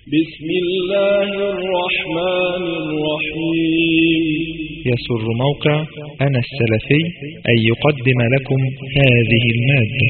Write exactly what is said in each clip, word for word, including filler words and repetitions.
بسم الله الرحمن الرحيم. يسر موقع أنا السلفي أن يقدم لكم هذه المادة.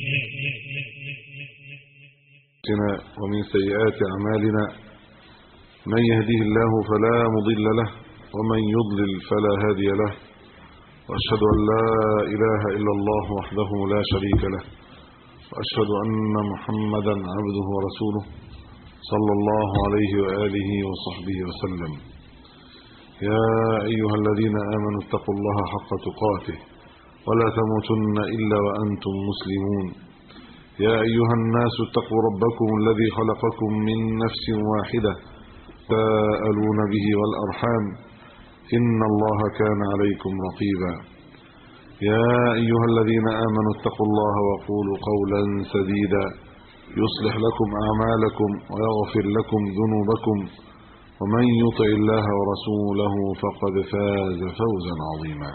ومن سيئات أعمالنا من يهديه الله فلا مضل له ومن يضلل فلا هادي له، وأشهد أن لا إله إلا الله وحده لا شريك له، وأشهد أن محمدا عبده ورسوله صلى الله عليه وآله وصحبه وسلم. يا أيها الذين آمنوا اتقوا الله حق تقاته ولا تموتن إلا وأنتم مسلمون. يا أيها الناس اتقوا ربكم الذي خلقكم من نفس واحدة تساءلون به والأرحام إن الله كان عليكم رقيبا. يا أيها الذين آمنوا اتقوا الله وقولوا قولا سديدا يصلح لكم أعمالكم ويغفر لكم ذنوبكم، ومن يطع الله ورسوله فقد فاز فوزا عظيما.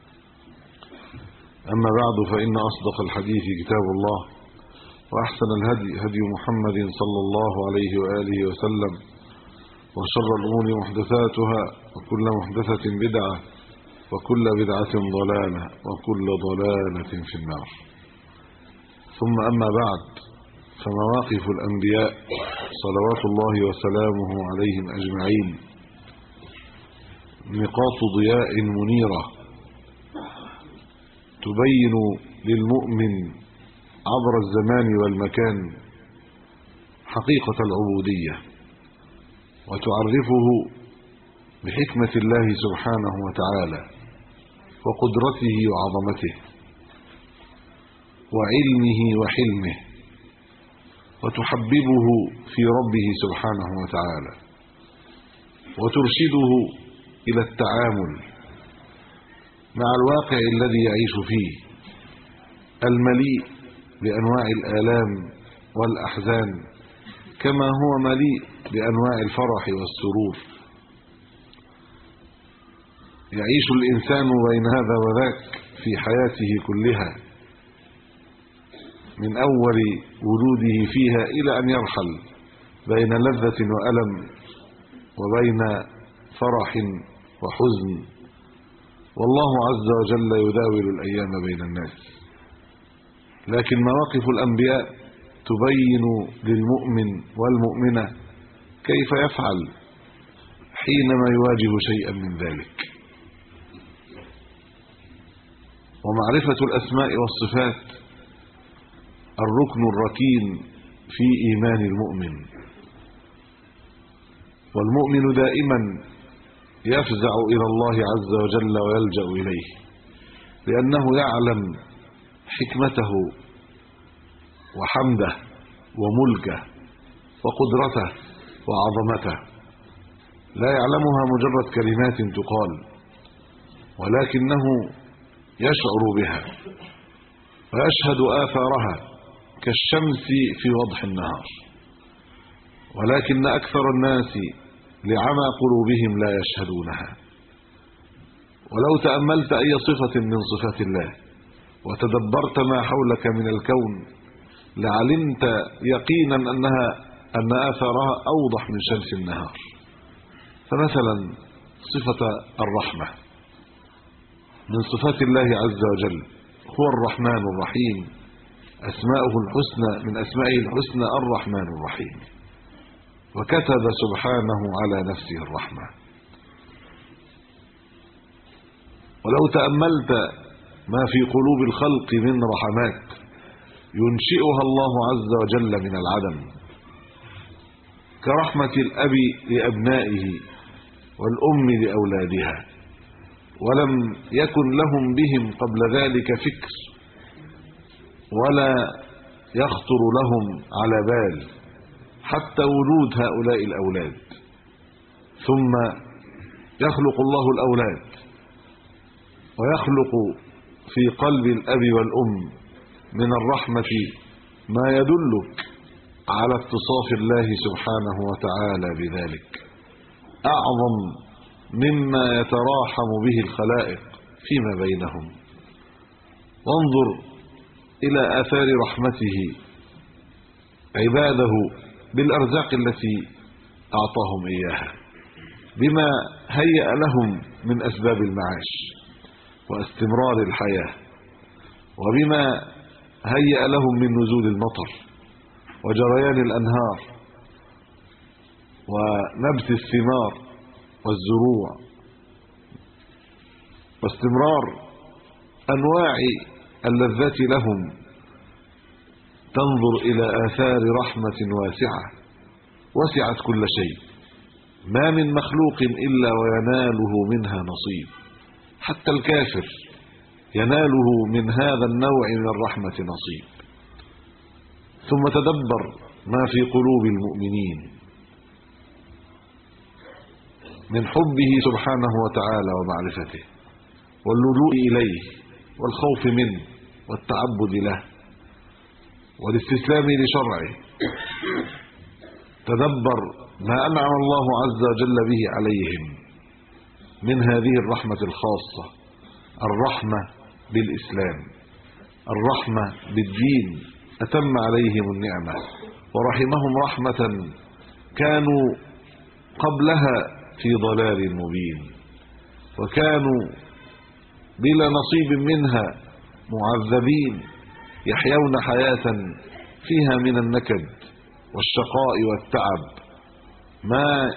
أما بعد، فإن أصدق الحديث كتاب الله، وأحسن الهدي هدي محمد صلى الله عليه وآله وسلم، وشر الأمور محدثاتها، وكل محدثة بدعة، وكل بدعة ضلالة، وكل ضلالة في النار. ثم أما بعد، فمواقف الأنبياء صلوات الله وسلامه عليهم أجمعين نقاط ضياء منيرة تبين للمؤمن عبر الزمان والمكان حقيقة العبودية، وتعرفه بحكمة الله سبحانه وتعالى وقدرته وعظمته وعلمه وحلمه، وتحببه في ربه سبحانه وتعالى، وترشده إلى التعامل مع الواقع الذي يعيش فيه المليء بأنواع الآلام والأحزان، كما هو مليء بأنواع الفرح والسرور. يعيش الإنسان بين هذا وذاك في حياته كلها، من أول وجوده فيها إلى أن يرحل، بين لذة وألم، وبين فرح وحزن، والله عز وجل يداول الأيام بين الناس. لكن مواقف الأنبياء تبين للمؤمن والمؤمنة كيف يفعل حينما يواجه شيئا من ذلك. ومعرفة الأسماء والصفات الركن الركين في إيمان المؤمن، والمؤمن دائما يفزع إلى الله عز وجل ويلجأ إليه، لأنه يعلم حكمته وحمده وملكه وقدرته وعظمته، لا يعلمها مجرد كلمات تقال، ولكنه يشعر بها ويشهد آثارها كالشمس في وضح النهار. ولكن أكثر الناس لعمى قلوبهم لا يشهدونها. ولو تأملت أي صفة من صفات الله وتدبرت ما حولك من الكون لعلمت يقينا أنها أن آثارها أوضح من شمس النهار. فمثلا صفة الرحمة من صفات الله عز وجل، هو الرحمن الرحيم، أسماؤه الحسنى من أسمائه الحسنى الرحمن الرحيم، وكتب سبحانه على نفسه الرحمة. ولو تأملت ما في قلوب الخلق من رحمات ينشئها الله عز وجل من العدم، كرحمة الأب لأبنائه والأم لأولادها، ولم يكن لهم بهم قبل ذلك فكر ولا يخطر لهم على بال حتى وجود هؤلاء الأولاد. ثم يخلق الله الأولاد ويخلق في قلب الأب والأم من الرحمة ما يدلك على اتصاف الله سبحانه وتعالى بذلك، أعظم مما يتراحم به الخلائق فيما بينهم. وانظر إلى آثار رحمته عباده بالأرزاق التي أعطاهم إياها، بما هيأ لهم من أسباب المعاش واستمرار الحياة، وبما هيأ لهم من نزول المطر وجريان الأنهار ونبت الثمار والزروع واستمرار أنواع اللذات لهم، تنظر إلى آثار رحمة واسعة وسعت كل شيء، ما من مخلوق إلا ويناله منها نصيب، حتى الكافر يناله من هذا النوع من الرحمة نصيب. ثم تدبر ما في قلوب المؤمنين من حبه سبحانه وتعالى ومعرفته واللجوء إليه والخوف منه والتعبد له والاستسلام لشرعه. تدبر ما أنعم الله عز وجل به عليهم من هذه الرحمة الخاصة، الرحمة بالإسلام، الرحمة بالدين، أتم عليهم النعمة ورحمهم رحمة كانوا قبلها في ضلال مبين، وكانوا بلا نصيب منها معذبين يحيون حياة فيها من النكد والشقاء والتعب ما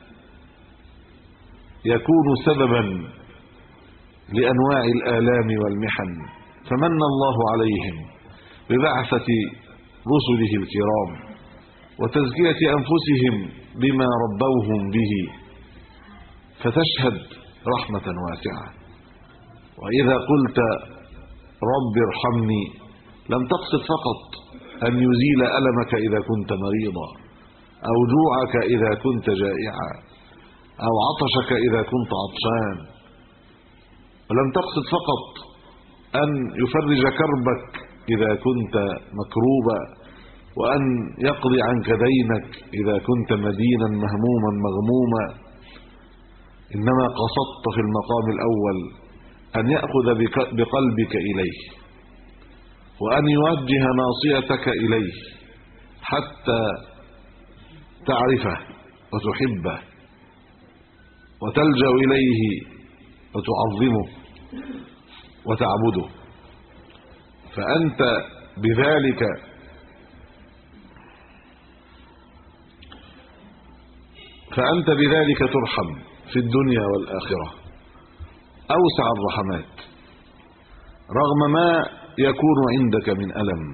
يكون سببا لأنواع الآلام والمحن. فمن الله عليهم ببعثة رسله الكرام وتزكية أنفسهم بما ربوهم به، فتشهد رحمة واسعة. وإذا قلت رب ارحمني لم تقصد فقط أن يزيل ألمك إذا كنت مريضا، أو جوعك إذا كنت جائعا، أو عطشك إذا كنت عطشان، ولم تقصد فقط أن يفرج كربك إذا كنت مكروبا، وأن يقضي عنك دينك إذا كنت مدينا مهموما مغموما، إنما قصدت في المقام الأول أن يأخذ بقلبك إليه، وأن يوجه ناصيتك إليه حتى تعرفه وتحبه وتلجأ إليه وتعظمه وتعبده. فأنت بذلك فأنت بذلك ترحم في الدنيا والآخرة أوسع الرحمات، رغم ما يكون عندك من ألم.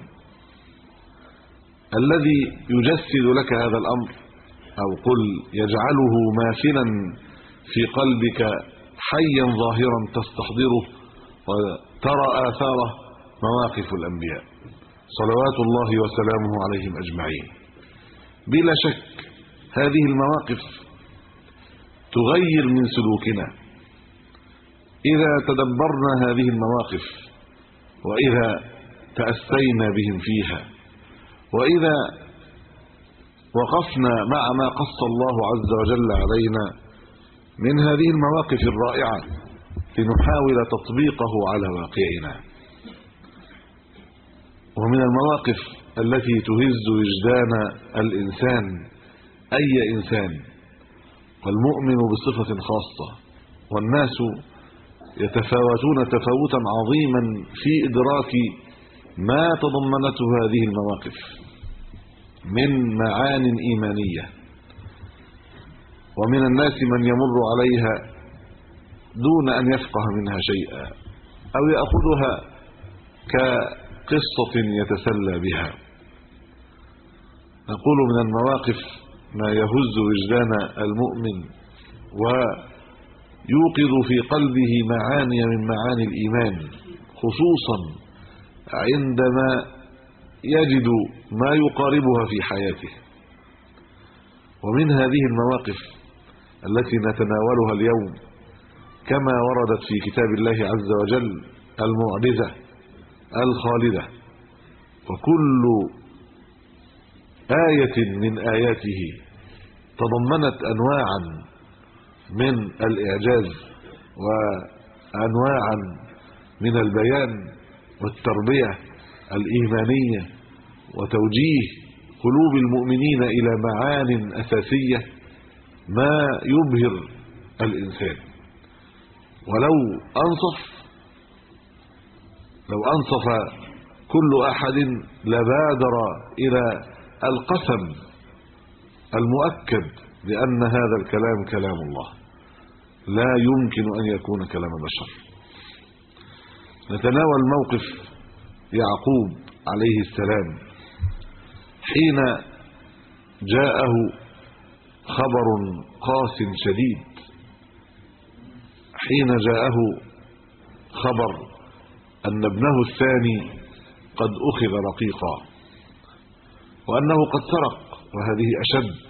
الذي يجسد لك هذا الأمر أو قل يجعله ماثلا في قلبك حيا ظاهرا تستحضره وترى آثاره مواقف الأنبياء صلوات الله وسلامه عليهم أجمعين. بلا شك هذه المواقف تغير من سلوكنا إذا تدبرنا هذه المواقف، وإذا تأسينا بهم فيها، وإذا وقفنا مع ما قص الله عز وجل علينا من هذه المواقف الرائعة لنحاول تطبيقه على واقعنا. ومن المواقف التي تهز وجدان الإنسان أي إنسان، والمؤمن بصفة خاصة، والناس يتفاوتون تفاوتا عظيما في إدراك ما تضمنته هذه المواقف من معان إيمانية، ومن الناس من يمر عليها دون أن يفقه منها شيئا أو يأخذها كقصة يتسلى بها. نقول من المواقف ما يهز وجدان المؤمن ويوقظ في قلبه معاني من معاني الإيمان، خصوصا عندما يجد ما يقاربها في حياته. ومن هذه المواقف التي نتناولها اليوم كما وردت في كتاب الله عز وجل المعجزة الخالدة، وكل آية من آياته تضمنت أنواعا من الإعجاز وأنواعا من البيان والتربية الإيمانية وتوجيه قلوب المؤمنين إلى معان أساسية ما يبهر الإنسان. ولو أنصف لو أنصف كل أحد لبادر إلى القسم المؤكد بأن هذا الكلام كلام الله، لا يمكن أن يكون كلام بشر. نتناول موقف يعقوب عليه السلام حين جاءه خبر قاس شديد، حين جاءه خبر أن ابنه الثاني قد أخذ رقيقا وأنه قد سرق، وهذه أشد،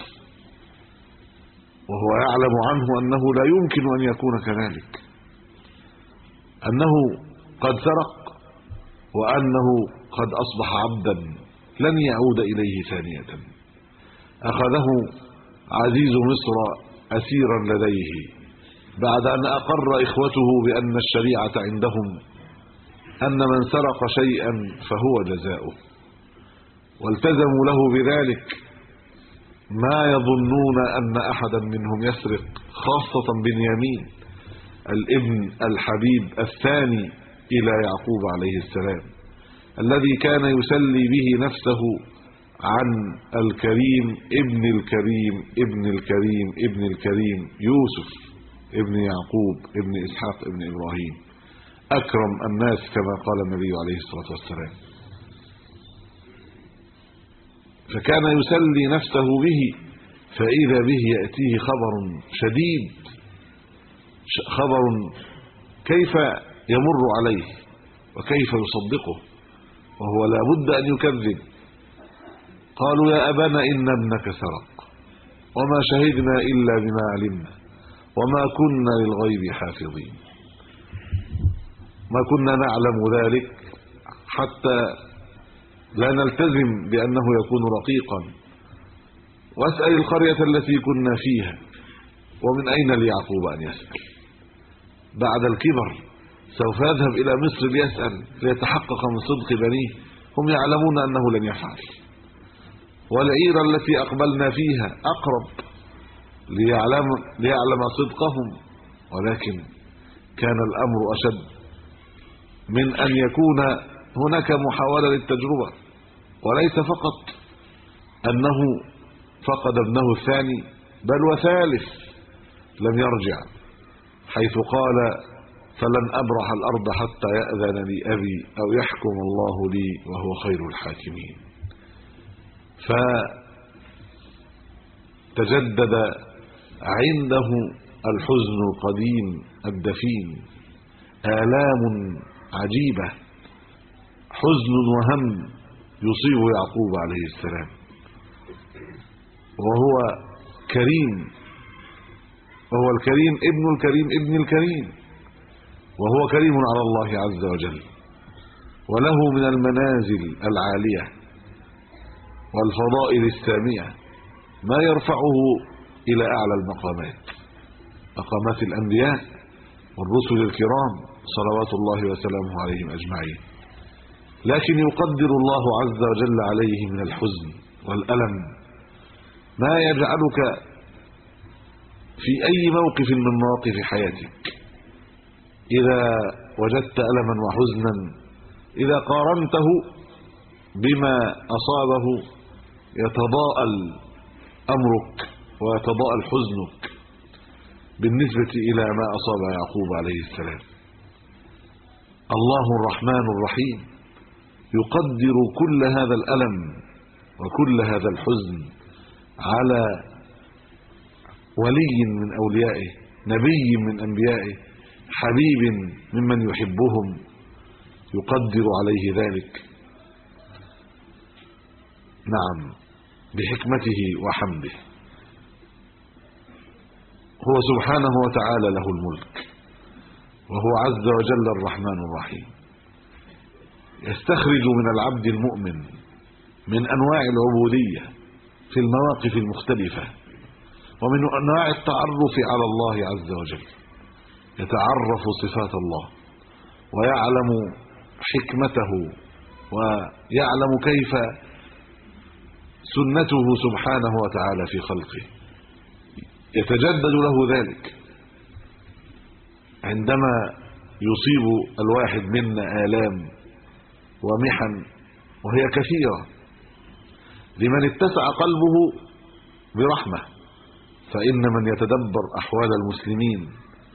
وهو يعلم عنه أنه لا يمكن أن يكون كذلك، أنه قد سرق وأنه قد أصبح عبدا لن يعود إليه ثانية. أخذه عزيز مصر أسيرا لديه بعد أن أقر إخوته بأن الشريعة عندهم أن من سرق شيئا فهو جزاؤه، والتزموا له بذلك، ما يظنون أن أحدا منهم يسرق، خاصة بنيامين الابن الحبيب الثاني إلى يعقوب عليه السلام، الذي كان يسلي به نفسه عن الكريم ابن الكريم ابن الكريم ابن الكريم يوسف ابن يعقوب ابن إسحاق ابن إبراهيم، أكرم الناس كما قال النبي عليه الصلاة والسلام. فكان يسلي نفسه به، فإذا به يأتيه خبر شديد، خبر كيف يمر عليه وكيف يصدقه، وهو لا بد أن يكذب. قالوا يا أبانا إن ابنك سرق وما شهدنا إلا بما علمنا وما كنا للغيب حافظين، ما كنا نعلم ذلك حتى لا نلتزم بأنه يكون رقيقا. واسأل القرية التي كنا فيها ومن أين ليعقوب أن يسأل؟ بعد الكبر سوف يذهب إلى مصر ليسأل ليتحقق من صدق بنيه، هم يعلمون أنه لن يفعل. والعير التي أقبلنا فيها أقرب ليعلم, ليعلم صدقهم، ولكن كان الأمر أشد من أن يكون هناك محاولة للتجربة، وليس فقط أنه فقد ابنه الثاني بل وثالث لم يرجع، حيث قال فلن أبرح الأرض حتى يأذن لي أبي أو يحكم الله لي وهو خير الحاكمين. فتجدد عنده الحزن القديم الدفين، آلام عجيبة، حزن وهم يصيب يعقوب عليه السلام، وهو كريم، وهو الكريم ابن الكريم ابن الكريم، وهو كريم على الله عز وجل، وله من المنازل العالية والفضائل السامية ما يرفعه إلى أعلى المقامات، مقامات الأنبياء والرسل الكرام صلوات الله وسلامه عليهم أجمعين. لكن يقدر الله عز وجل عليه من الحزن والألم ما يجعلك في أي موقف من مواقف حياتك إذا وجدت ألما وحزنا، إذا قارنته بما أصابه يتضاءل أمرك ويتضاءل حزنك بالنسبة إلى ما أصاب يعقوب عليه السلام. الله الرحمن الرحيم يقدر كل هذا الألم وكل هذا الحزن على ولي من أوليائه، نبي من أنبيائه، حبيب ممن يحبهم، يقدر عليه ذلك، نعم، بحكمته وحمده. هو سبحانه وتعالى له الملك، وهو عز وجل الرحمن الرحيم، يستخرج من العبد المؤمن من أنواع العبودية في المواقف المختلفة ومن أنواع التعرف على الله عز وجل، يتعرف صفات الله ويعلم حكمته ويعلم كيف سنته سبحانه وتعالى في خلقه، يتجدد له ذلك. عندما يصيب الواحد منا آلام ومحن وهي كثيرة، لمن اتسع قلبه برحمة، فإن من يتدبر أحوال المسلمين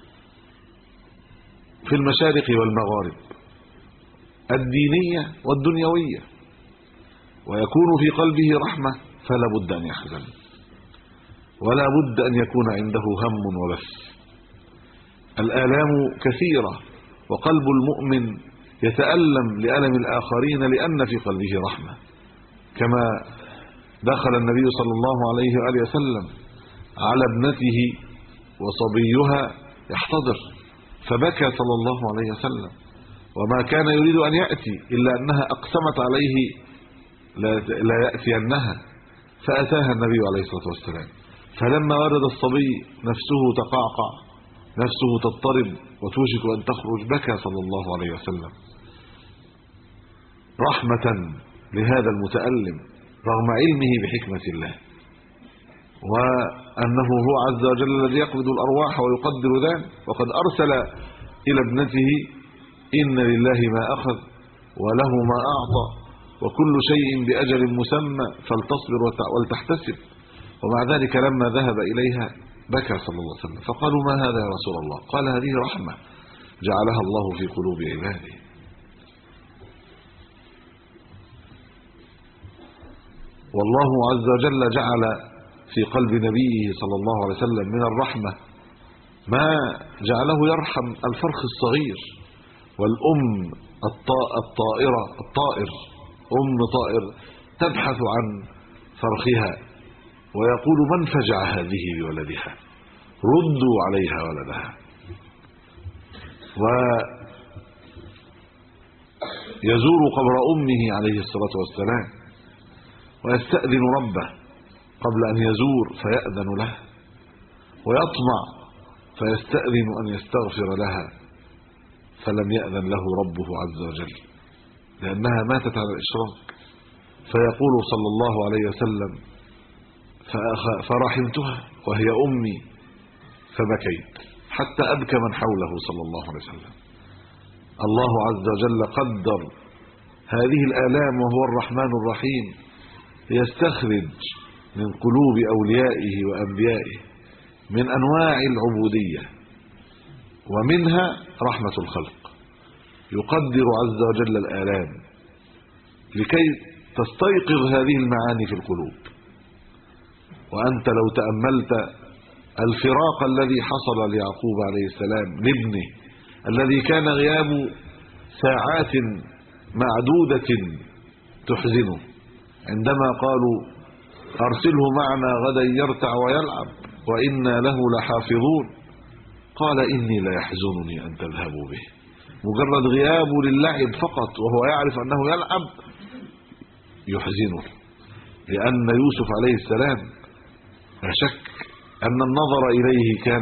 في المشارق والمغارب الدينية والدنيوية ويكون في قلبه رحمة، فلا بد أن يحزن، ولا بد أن يكون عنده هم وبس. الآلام كثيرة، وقلب المؤمن يتألم لألم الآخرين لأن في قلبه رحمة. كما دخل النبي صلى الله عليه وآله وسلم على ابنته وصبيها يحتضر، فبكى صلى الله عليه وسلم، وما كان يريد أن يأتي إلا أنها أقسمت عليه لا يأتينها، فأتاها النبي عليه الصلاة والسلام. فلما ورد الصبي نفسه تقعقع، نفسه تضطرب وتوشك أن تخرج، بكى صلى الله عليه وسلم رحمة لهذا المتألم رغم علمه بحكمة الله، وأنه هو عز وجل الذي يقبض الأرواح ويقدر ذلك. وقد أرسل إلى ابنته: إن لله ما أخذ وله ما أعطى وكل شيء بأجل مسمى فلتصبر ولتحتسب. ومع ذلك لما ذهب إليها بكى صلى الله عليه وسلم، فقالوا: ما هذا يا رسول الله؟ قال: هذه رحمة جعلها الله في قلوب عباده. والله عز وجل جعل في قلب نبيه صلى الله عليه وسلم من الرحمة ما جعله يرحم الفرخ الصغير والأم الطائرة الطائر أم طائر تبحث عن فرخها ويقول: من فجع هذه بولدها؟ ردوا عليها ولدها. ويزور قبر أمه عليه الصلاة والسلام ويستأذن ربه قبل أن يزور فيأذن له، ويطمع فيستأذن أن يستغفر لها فلم يأذن له ربه عز وجل لأنها ماتت على الإشراك. فيقول صلى الله عليه وسلم: فرحمتها وهي أمي فبكيت حتى أبكى من حوله صلى الله عليه وسلم. الله عز وجل قدر هذه الآلام وهو الرحمن الرحيم ليستخرج من قلوب أوليائه وأنبيائه من أنواع العبودية، ومنها رحمة الخلق. يقدر عز وجل الآلام لكي تستيقظ هذه المعاني في القلوب. وأنت لو تأملت الفراق الذي حصل ليعقوب عليه السلام لابنه الذي كان غياب ساعات معدودة تحزنه، عندما قالوا: أرسله معنا غدا يرتع ويلعب وإنا له لحافظون، قال: إني لا يحزنني أن تذهبوا به. مجرد غيابه للعب فقط وهو يعرف أنه يلعب يحزنه، لأن يوسف عليه السلام لا شك أن النظر إليه كان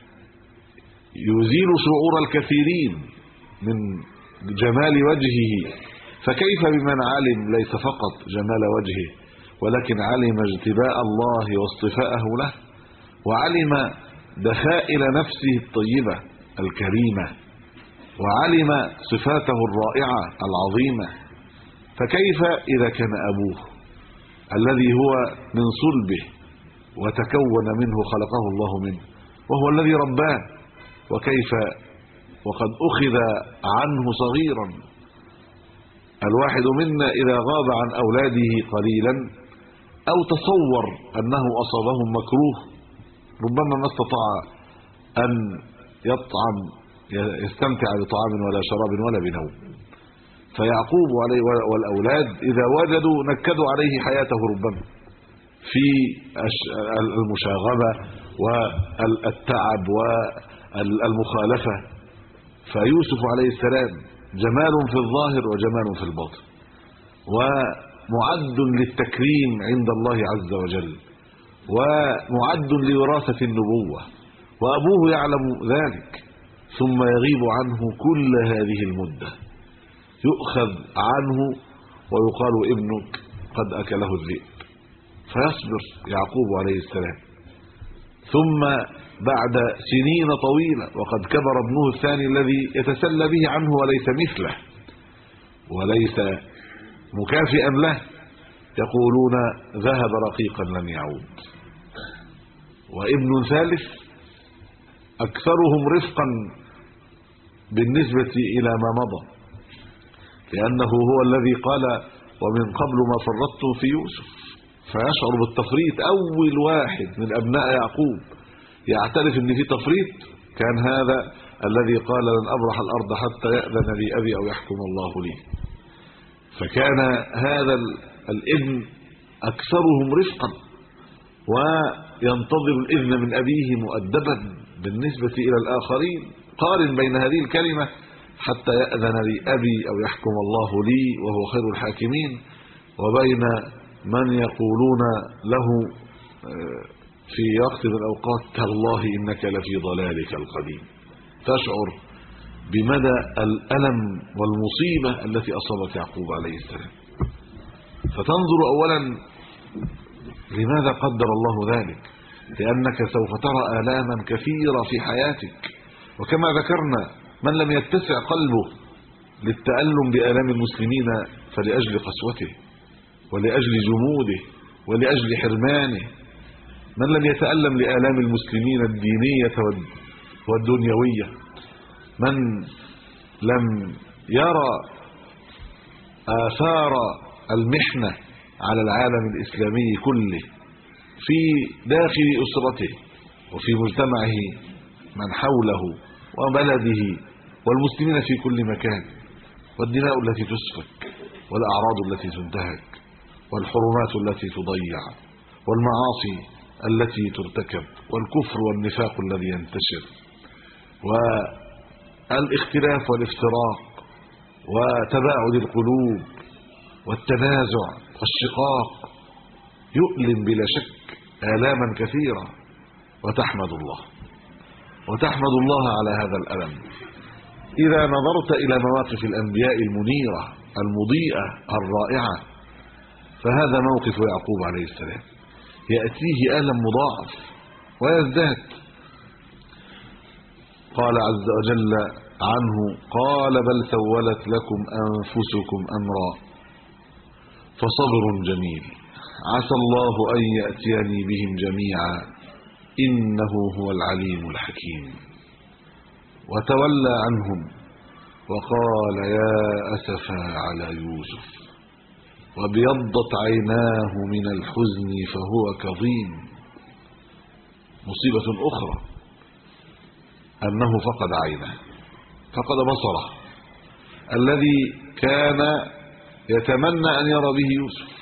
يزيل شعور الكثيرين من جمال وجهه، فكيف بمن علم ليس فقط جمال وجهه ولكن علم اجتباء الله واصطفاءه له، وعلم دخائل نفسه الطيبة الكريمة، وعلم صفاته الرائعة العظيمة. فكيف إذا كان أبوه الذي هو من صلبه وتكون منه خلقه الله منه وهو الذي رباه، وكيف وقد أخذ عنه صغيرا. الواحد منا إذا غاب عن أولاده قليلا أو تصور أنه أصابهم مكروه ربما ما استطاع أن يطعم يستمتع بطعام ولا شراب ولا بنوم. فيعقوب عليه والأولاد إذا وجدوا نكدوا عليه حياته ربما في المشاغبة والتعب والمخالفة. فيوسف عليه السلام جمال في الظاهر وجمال في الباطن، ومعد للتكريم عند الله عز وجل، ومعد لوراثة النبوة، وأبوه يعلم ذلك، ثم يغيب عنه كل هذه المدة، يؤخذ عنه ويقال: ابنك قد أكله الذئب. فيصبر يعقوب عليه السلام، ثم بعد سنين طويلة وقد كبر ابنه الثاني الذي يتسلى به عنه وليس مثله وليس مكافئا له، يقولون ذهب رقيقا لم يعود. وابن ثالث أكثرهم رفقا بالنسبة إلى ما مضى، لأنه هو الذي قال ومن قبل ما فرطت في يوسف، فيشعر بالتفريط. أول واحد من أبناء يعقوب يعترف ان في تفريط كان هذا الذي قال لن أبرح الأرض حتى يأذن لي أبي أو يحكم الله لي. فكان هذا الابن أكثرهم رفقا وينتظر الإذن من أبيه مؤدبا بالنسبة إلى الآخرين. قارن بين هذه الكلمة حتى يأذن لي أبي أو يحكم الله لي وهو خير الحاكمين، وبين من يقولون له في وقت من الأوقات تالله إنك لفي ضلالك القديم. تشعر بمدى الألم والمصيبة التي أصابت يعقوب عليه السلام، فتنظر أولا لماذا قدر الله ذلك، لأنك سوف ترى آلاما كثيرة في حياتك. وكما ذكرنا من لم يتسع قلبه للتألم بآلام المسلمين فلأجل قسوته ولأجل جموده ولأجل حرمانه، من لم يتألم لآلام المسلمين الدينية والدنيوية، من لم يرى آثار المحنة على العالم الإسلامي كله في داخل أسرته وفي مجتمعه من حوله وبلده والمسلمين في كل مكان، والدماء التي تسفك والأعراض التي تنتهك والحرمات التي تضيع والمعاصي التي ترتكب والكفر والنفاق الذي ينتشر والاختلاف والافتراق وتباعد القلوب والتنازع والشقاق، يؤلم بلا شك آلاما كثيرة. وتحمد الله وتحمد الله على هذا الألم. إذا نظرت إلى مواقف الأنبياء المنيرة المضيئة الرائعة، فهذا موقف يعقوب عليه السلام يأتيه ألم مضاعف ويزداد. قال عز وجل عنه قال بل سولت لكم أنفسكم أمرا فصبر جميل عسى الله أن يأتيني بهم جميعا إنه هو العليم الحكيم. وتولى عنهم وقال يا أسفا على يوسف وابيضت عيناه من الحزن فهو كظيم. مصيبة أخرى أنه فقد عينه، فقد بصره الذي كان يتمنى أن يرى به يوسف.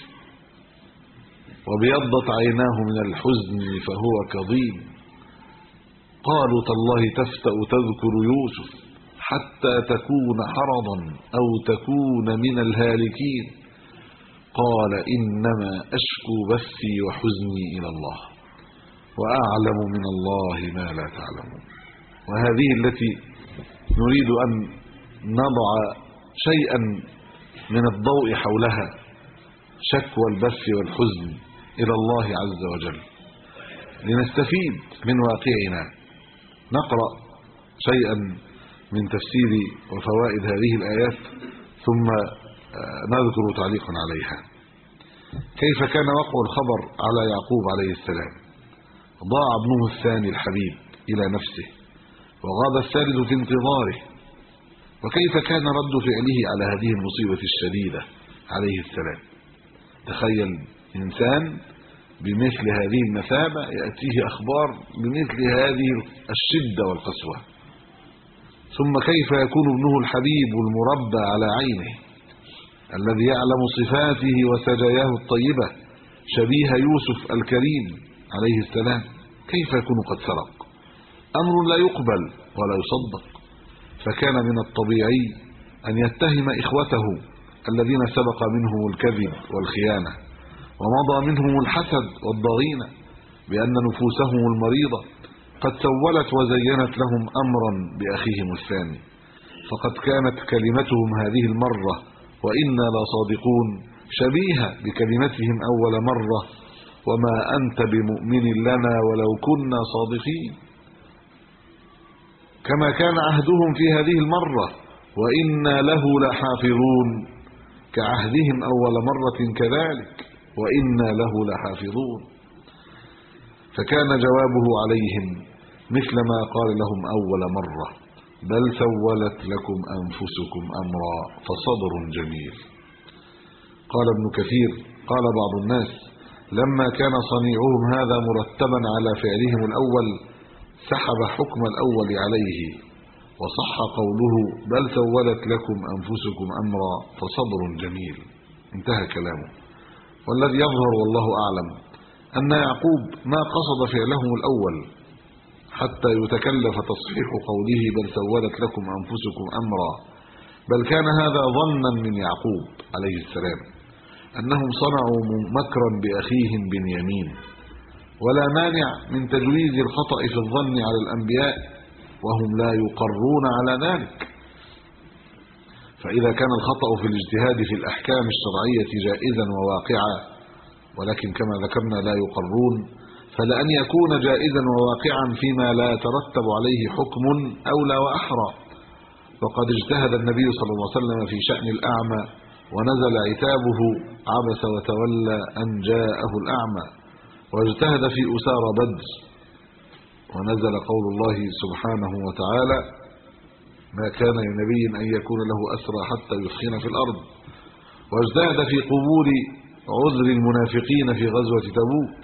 وابيضت عيناه من الحزن فهو كظيم. قالوا تالله تفتأ تذكر يوسف حتى تكون حرضا أو تكون من الهالكين. قال إنما أشكو بثي وحزني إلى الله وأعلم من الله ما لا تعلمون. وهذه التي نريد أن نضع شيئا من الضوء حولها، شكوى البث والحزن إلى الله عز وجل لنستفيد من واقعنا. نقرأ شيئا من تفسير وفوائد هذه الآيات ثم نذكر تعليقا عليها. كيف كان وقع الخبر على يعقوب عليه السلام؟ ضاع ابنه الثاني الحبيب إلى نفسه وغاب الثالث في انتظاره. وكيف كان رد فعله على هذه المصيبة الشديدة عليه السلام؟ تخيل إنسان بمثل هذه المثابة يأتيه أخبار بمثل هذه الشدة والقسوة، ثم كيف يكون ابنه الحبيب المربى على عينه الذي يعلم صفاته وسجاياه الطيبة شبيه يوسف الكريم عليه السلام، كيف يكون قد سرق؟ أمر لا يقبل ولا يصدق. فكان من الطبيعي أن يتهم إخوته الذين سبق منهم الكذب والخيانة ومضى منهم الحسد والضغينة بأن نفوسهم المريضة قد سولت وزينت لهم أمرا بأخيهم الثاني. فقد كانت كلمتهم هذه المرة وإنا لا صادقون شبيهة بكلمتهم أول مرة وما أنت بمؤمن لنا ولو كنا صادقين. كما كان عهدهم في هذه المرة وإنا له لحافظون، كعهدهم أول مرة كذلك وإنا له لحافظون. فكان جوابه عليهم مثل ما قال لهم أول مرة: بل سولت لكم أنفسكم أمرا فصبر جميل. قال ابن كثير: قال بعض الناس: لما كان صنيعهم هذا مرتبا على فعلهم الأول سحب حكم الأول عليه، وصح قوله: بل سولت لكم أنفسكم أمرا فصبر جميل. انتهى كلامه. والذي يظهر والله أعلم أن يعقوب ما قصد فعلهم الأول حتى يتكلف تصحيح قوله: بل سولت لكم أنفسكم أمرا، بل كان هذا ظنا من يعقوب عليه السلام أنهم صنعوا مكرا بأخيهم بنيامين، ولا مانع من تجويز الخطأ في الظن على الأنبياء وهم لا يقرون على ذلك. فإذا كان الخطأ في الاجتهاد في الأحكام الشرعية جائزا وواقعا، ولكن كما ذكرنا لا يقرون، فلأن يكون جائزا وواقعا فيما لا يترتب عليه حكم أولى وأحرى. وقد اجتهد النبي صلى الله عليه وسلم في شأن الأعمى ونزل عتابه: عبس وتولى أن جاءه الأعمى. واجتهد في أسارى بدر ونزل قول الله سبحانه وتعالى: ما كان لنبي أن يكون له أسرى حتى يثخن في الأرض. واجتهد في قبول عذر المنافقين في غزوة تبوك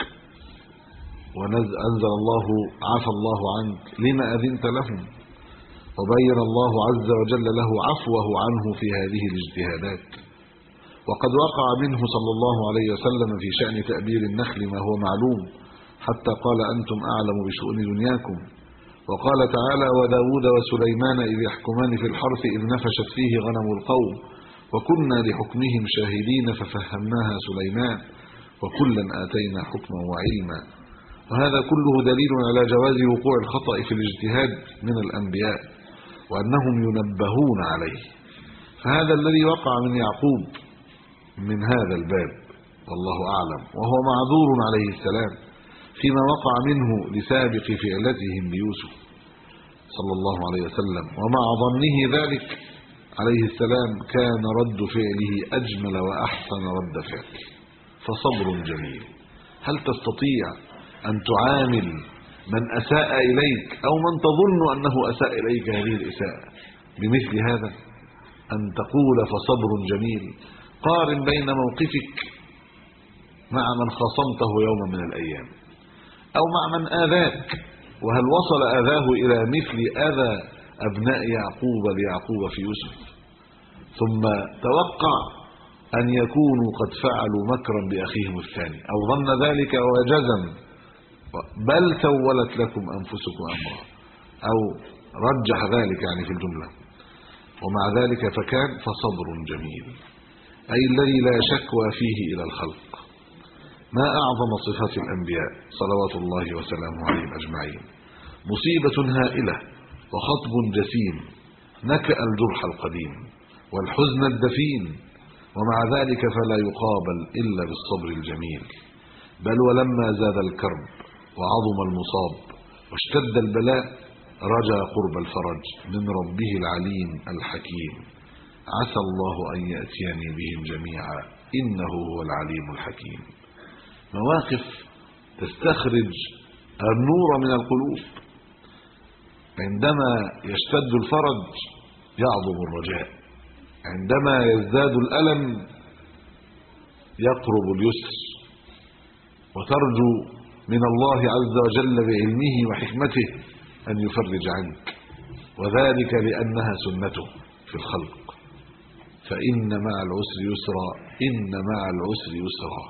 وأنزل الله: عفى الله عنك لما أذنت لهم. وبين الله عز وجل له عفوه عنه في هذه الاجتهادات. وقد وقع منه صلى الله عليه وسلم في شأن تأبير النخل ما هو معلوم، حتى قال: أنتم أعلم بشؤون دنياكم. وقال تعالى: وداود وسليمان إذ يحكمان في الحرث إذ نفشت فيه غنم القوم وكنا لحكمهم شاهدين ففهمناها سليمان وكلا آتينا حكما وعلما. وهذا كله دليل على جواز وقوع الخطأ في الاجتهاد من الأنبياء وأنهم ينبهون عليه. فهذا الذي وقع من يعقوب من هذا الباب والله أعلم، وهو معذور عليه السلام فيما وقع منه لسابق فعلتهم بيوسف صلى الله عليه وسلم. ومع ظنه ذلك عليه السلام كان رد فعله أجمل وأحسن رد فعل، فصبر جميل. هل تستطيع أن تعامل من أساء إليك أو من تظن أنه أساء إليك هذه الإساءة بمثل هذا؟ أن تقول فصبر جميل. قارن بين موقفك مع من خصمته يوما من الأيام أو مع من آذاك، وهل وصل آذاه إلى مثل أذى أبناء يعقوب ليعقوب في يوسف؟ ثم توقع أن يكونوا قد فعلوا مكرا بأخيهم الثاني أو ظن ذلك وجزم: بل سولت لكم أنفسكم أمرا، أو رجح ذلك يعني في الجملة. ومع ذلك فكان فصبر جميل، أي الذي لا شكوى فيه إلى الخلق. ما أعظم صفات الأنبياء صلوات الله وسلامه عليهم أجمعين. مصيبة هائلة وخطب جسيم نكأ الجرح القديم والحزن الدفين، ومع ذلك فلا يقابل إلا بالصبر الجميل. بل ولما زاد الكرب وعظم المصاب واشتد البلاء رجا قرب الفرج من ربه العليم الحكيم: عسى الله أن يأتيني بهم جميعا إنه هو العليم الحكيم. مواقف تستخرج النور من القلوب. عندما يشتد الفرج يعظم الرجاء، عندما يزداد الألم يقرب اليسر، وترجو من الله عز وجل بعلمه وحكمته أن يفرج عنك، وذلك لأنها سنته في الخلق. فإن مع العسر يسرا، إن مع العسر يسرا.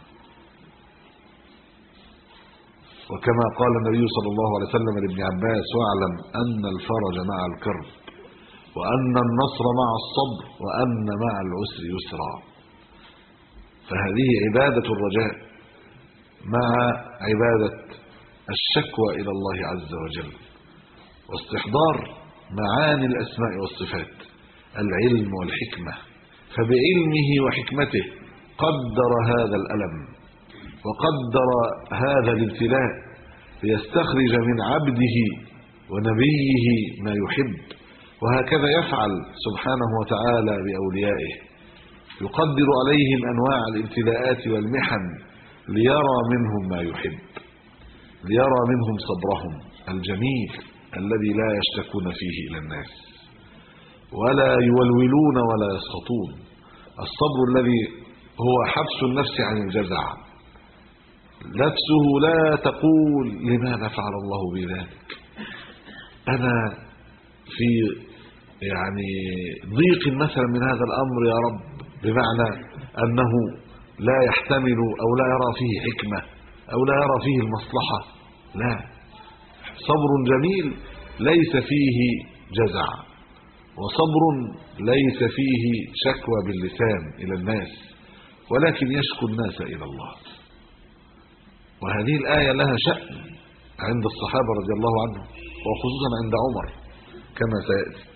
وكما قال النبي صلى الله عليه وسلم لابن عباس: واعلم أن الفرج مع الكرب وأن النصر مع الصبر وأن مع العسر يسرا. فهذه عبادة الرجاء مع عبادة الشكوى إلى الله عز وجل، واستحضار معاني الأسماء والصفات، العلم والحكمة. فبعلمه وحكمته قدر هذا الألم وقدر هذا الابتلاء ليستخرج من عبده ونبيه ما يحب. وهكذا يفعل سبحانه وتعالى بأوليائه، يقدر عليهم أنواع الابتلاءات والمحن ليرى منهم ما يحب، ليرى منهم صبرهم الجميل الذي لا يشتكون فيه إلى الناس ولا يولولون ولا يسخطون، الصبر الذي هو حبس النفس عن الجزع، نفسه لا تقول لماذا فعل الله بذلك، أنا في يعني ضيق مثلا من هذا الأمر يا رب، بمعنى أنه لا يحتمل أو لا يرى فيه حكمة أو لا يرى فيه المصلحة. لا، صبر جميل ليس فيه جزع، وصبر ليس فيه شكوى باللسان إلى الناس، ولكن يشكو الناس إلى الله. وهذه الآية لها شأن عند الصحابة رضي الله عنهم، وخصوصا عند عمر كما سيأتي.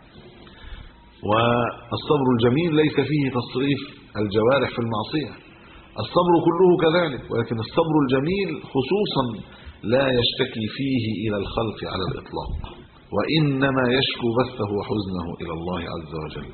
والصبر الجميل ليس فيه تصريف الجوارح في المعصية، الصبر كله كذلك، ولكن الصبر الجميل خصوصا لا يشتكي فيه إلى الخلق على الإطلاق، وإنما يشكو بثه وحزنه إلى الله عز وجل.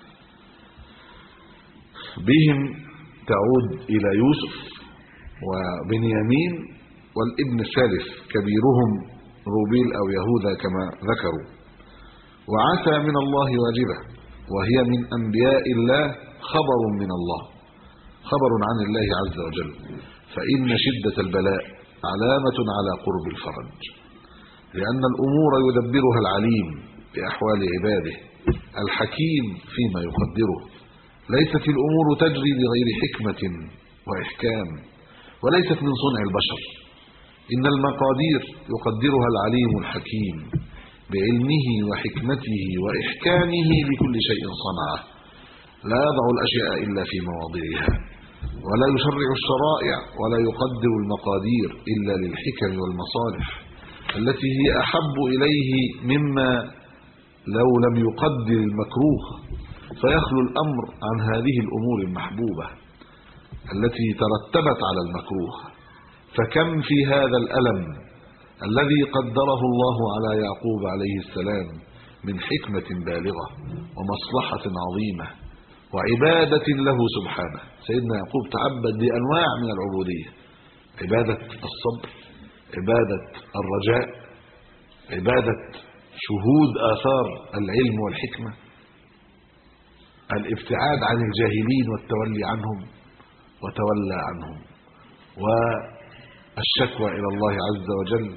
بهم تعود إلى يوسف وبنيامين والابن الثالث كبيرهم روبيل أو يهوذا كما ذكروا. وعسى من الله واجبة، وهي من أنبياء الله خبر من الله، خبر عن الله عز وجل، فإن شدة البلاء علامة على قرب الفرج، لأن الأمور يدبرها العليم بأحوال عباده الحكيم فيما يقدره. ليست الأمور تجري بغير حكمة وإحكام، وليست من صنع البشر، إن المقادير يقدرها العليم الحكيم بعلمه وحكمته وإحكامه لكل شيء صنعه، لا يضع الأشياء إلا في مواضعها، ولا يشرع الشرائع ولا يقدر المقادير إلا للحكم والمصالح التي هي أحب إليه مما لو لم يقدر المكروه، فيخلو الأمر عن هذه الأمور المحبوبة التي ترتبت على المكروه. فكم في هذا الألم الذي قدره الله على يعقوب عليه السلام من حكمة بالغة ومصلحة عظيمة وعبادة له سبحانه. سيدنا يعقوب تعبد بأنواع من العبودية، عبادة الصبر، عبادة الرجاء، عبادة شهود آثار العلم والحكمة، الابتعاد عن الجاهلين والتولي عنهم وتولى عنهم، والشكوى إلى الله عز وجل،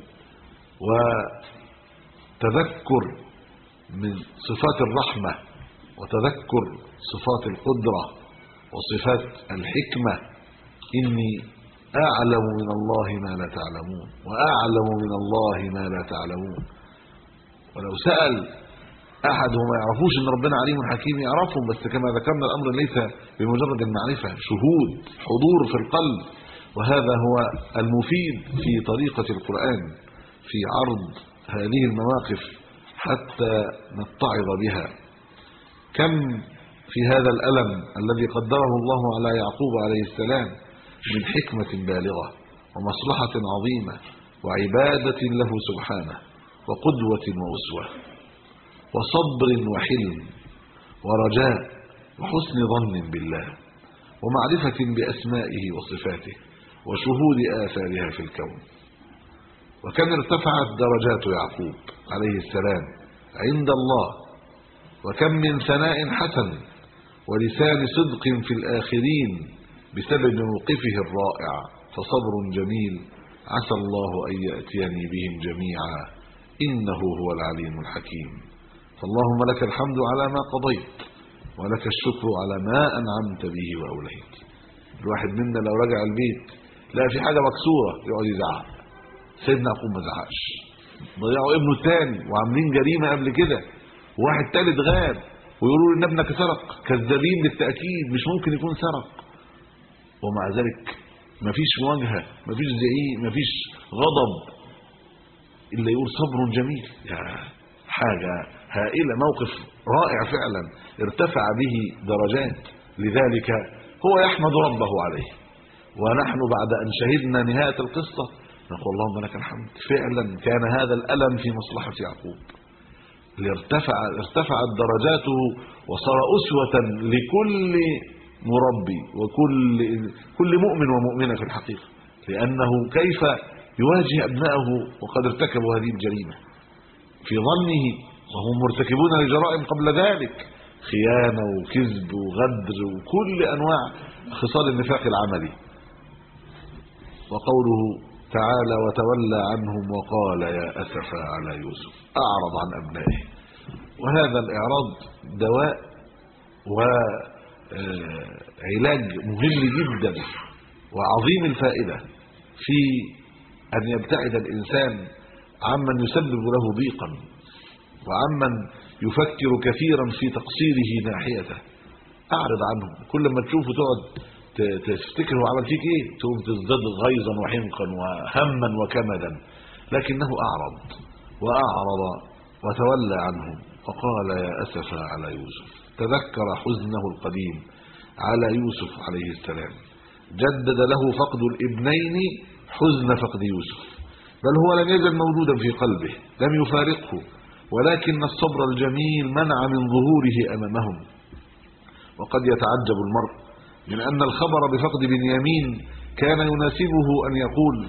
وتذكر من صفات الرحمة وتذكر صفات القدرة وصفات الحكمة. إني أعلم من الله ما لا تعلمون وأعلم من الله ما لا تعلمون. ولو سأل أحد وما يعرفوش إن ربنا عليم حكيم يعرفهم، بس كما ذكرنا الأمر ليس بمجرد المعرفة، شهود، حضور في القلب. وهذا هو المفيد في طريقة القرآن في عرض هذه المواقف حتى نتعظ بها. كم في هذا الألم الذي قدره الله على يعقوب عليه السلام من حكمة بالغة ومصلحة عظيمة وعبادة له سبحانه وقدوة وأسوة وصبر وحلم ورجاء وحسن ظن بالله ومعرفة بأسمائه وصفاته وشهود آثارها في الكون. وكم ارتفعت درجات يعقوب عليه السلام عند الله، وكم من ثناء حسن ولسان صدق في الآخرين بسبب موقفه الرائع. فصبر جميل عسى الله أن يأتيني بهم جميعا إنه هو العليم الحكيم. فاللهم لك الحمد على ما قضيت، ولك الشكر على ما أنعمت به وأوليت. الواحد منا لو رجع البيت لا في حاجة مكسورة يقعد يزعق. سيدنا يعقوب ما زعقش، ضيعوا ابنه الثاني وعاملين جريمة قبل كده، وواحد ثالث غاب ويقولوا ان ابنك سرق، كذابين بالتأكيد، مش ممكن يكون سرق. ومع ذلك مفيش مواجهة، مفيش زعيق، مفيش غضب، إلا يقول صبر جميل. يا حاجة هائلة، موقف رائع فعلا ارتفع به درجات. لذلك هو يحمد ربه عليه ونحن بعد أن شهدنا نهاية القصة نقول اللهم لك الحمد، فعلا كان هذا الألم في مصلحة يعقوب، لارتفع ارتفعت درجاته وصار أسوة لكل مربي وكل كل مؤمن ومؤمنة في الحقيقة، لأنه كيف يواجه أبنائه وقد ارتكبوا هذه الجريمة في ظنه وهم مرتكبون لجرائم قبل ذلك، خيانة وكذب وغدر وكل أنواع خصال النفاق العملي. وقوله تعالى وتولى عنهم وقال يا أسفا على يوسف، أعرض عن أبنائه. وهذا الإعراض دواء وعلاج مهم جدا وعظيم الفائدة في أن يبتعد الإنسان عمن يسبب له ضيقا وعمن يفكر كثيرا في تقصيره ناحيته. أعرض عنه، كل ما تشوفه تقعد تفتكر هو عمل فيك ايه تقوم تزداد غيظا وحنقا وهما وكمدا، لكنه أعرض وأعرض وتولى عنهم وقال يا أسفا على يوسف، تذكر حزنه القديم على يوسف عليه السلام، جدد له فقد الابنين حزن فقد يوسف، بل هو لم يزل موجودا في قلبه لم يفارقه، ولكن الصبر الجميل منع من ظهوره أمامهم. وقد يتعجب المرء من أن الخبر بفقد بنيامين كان يناسبه أن يقول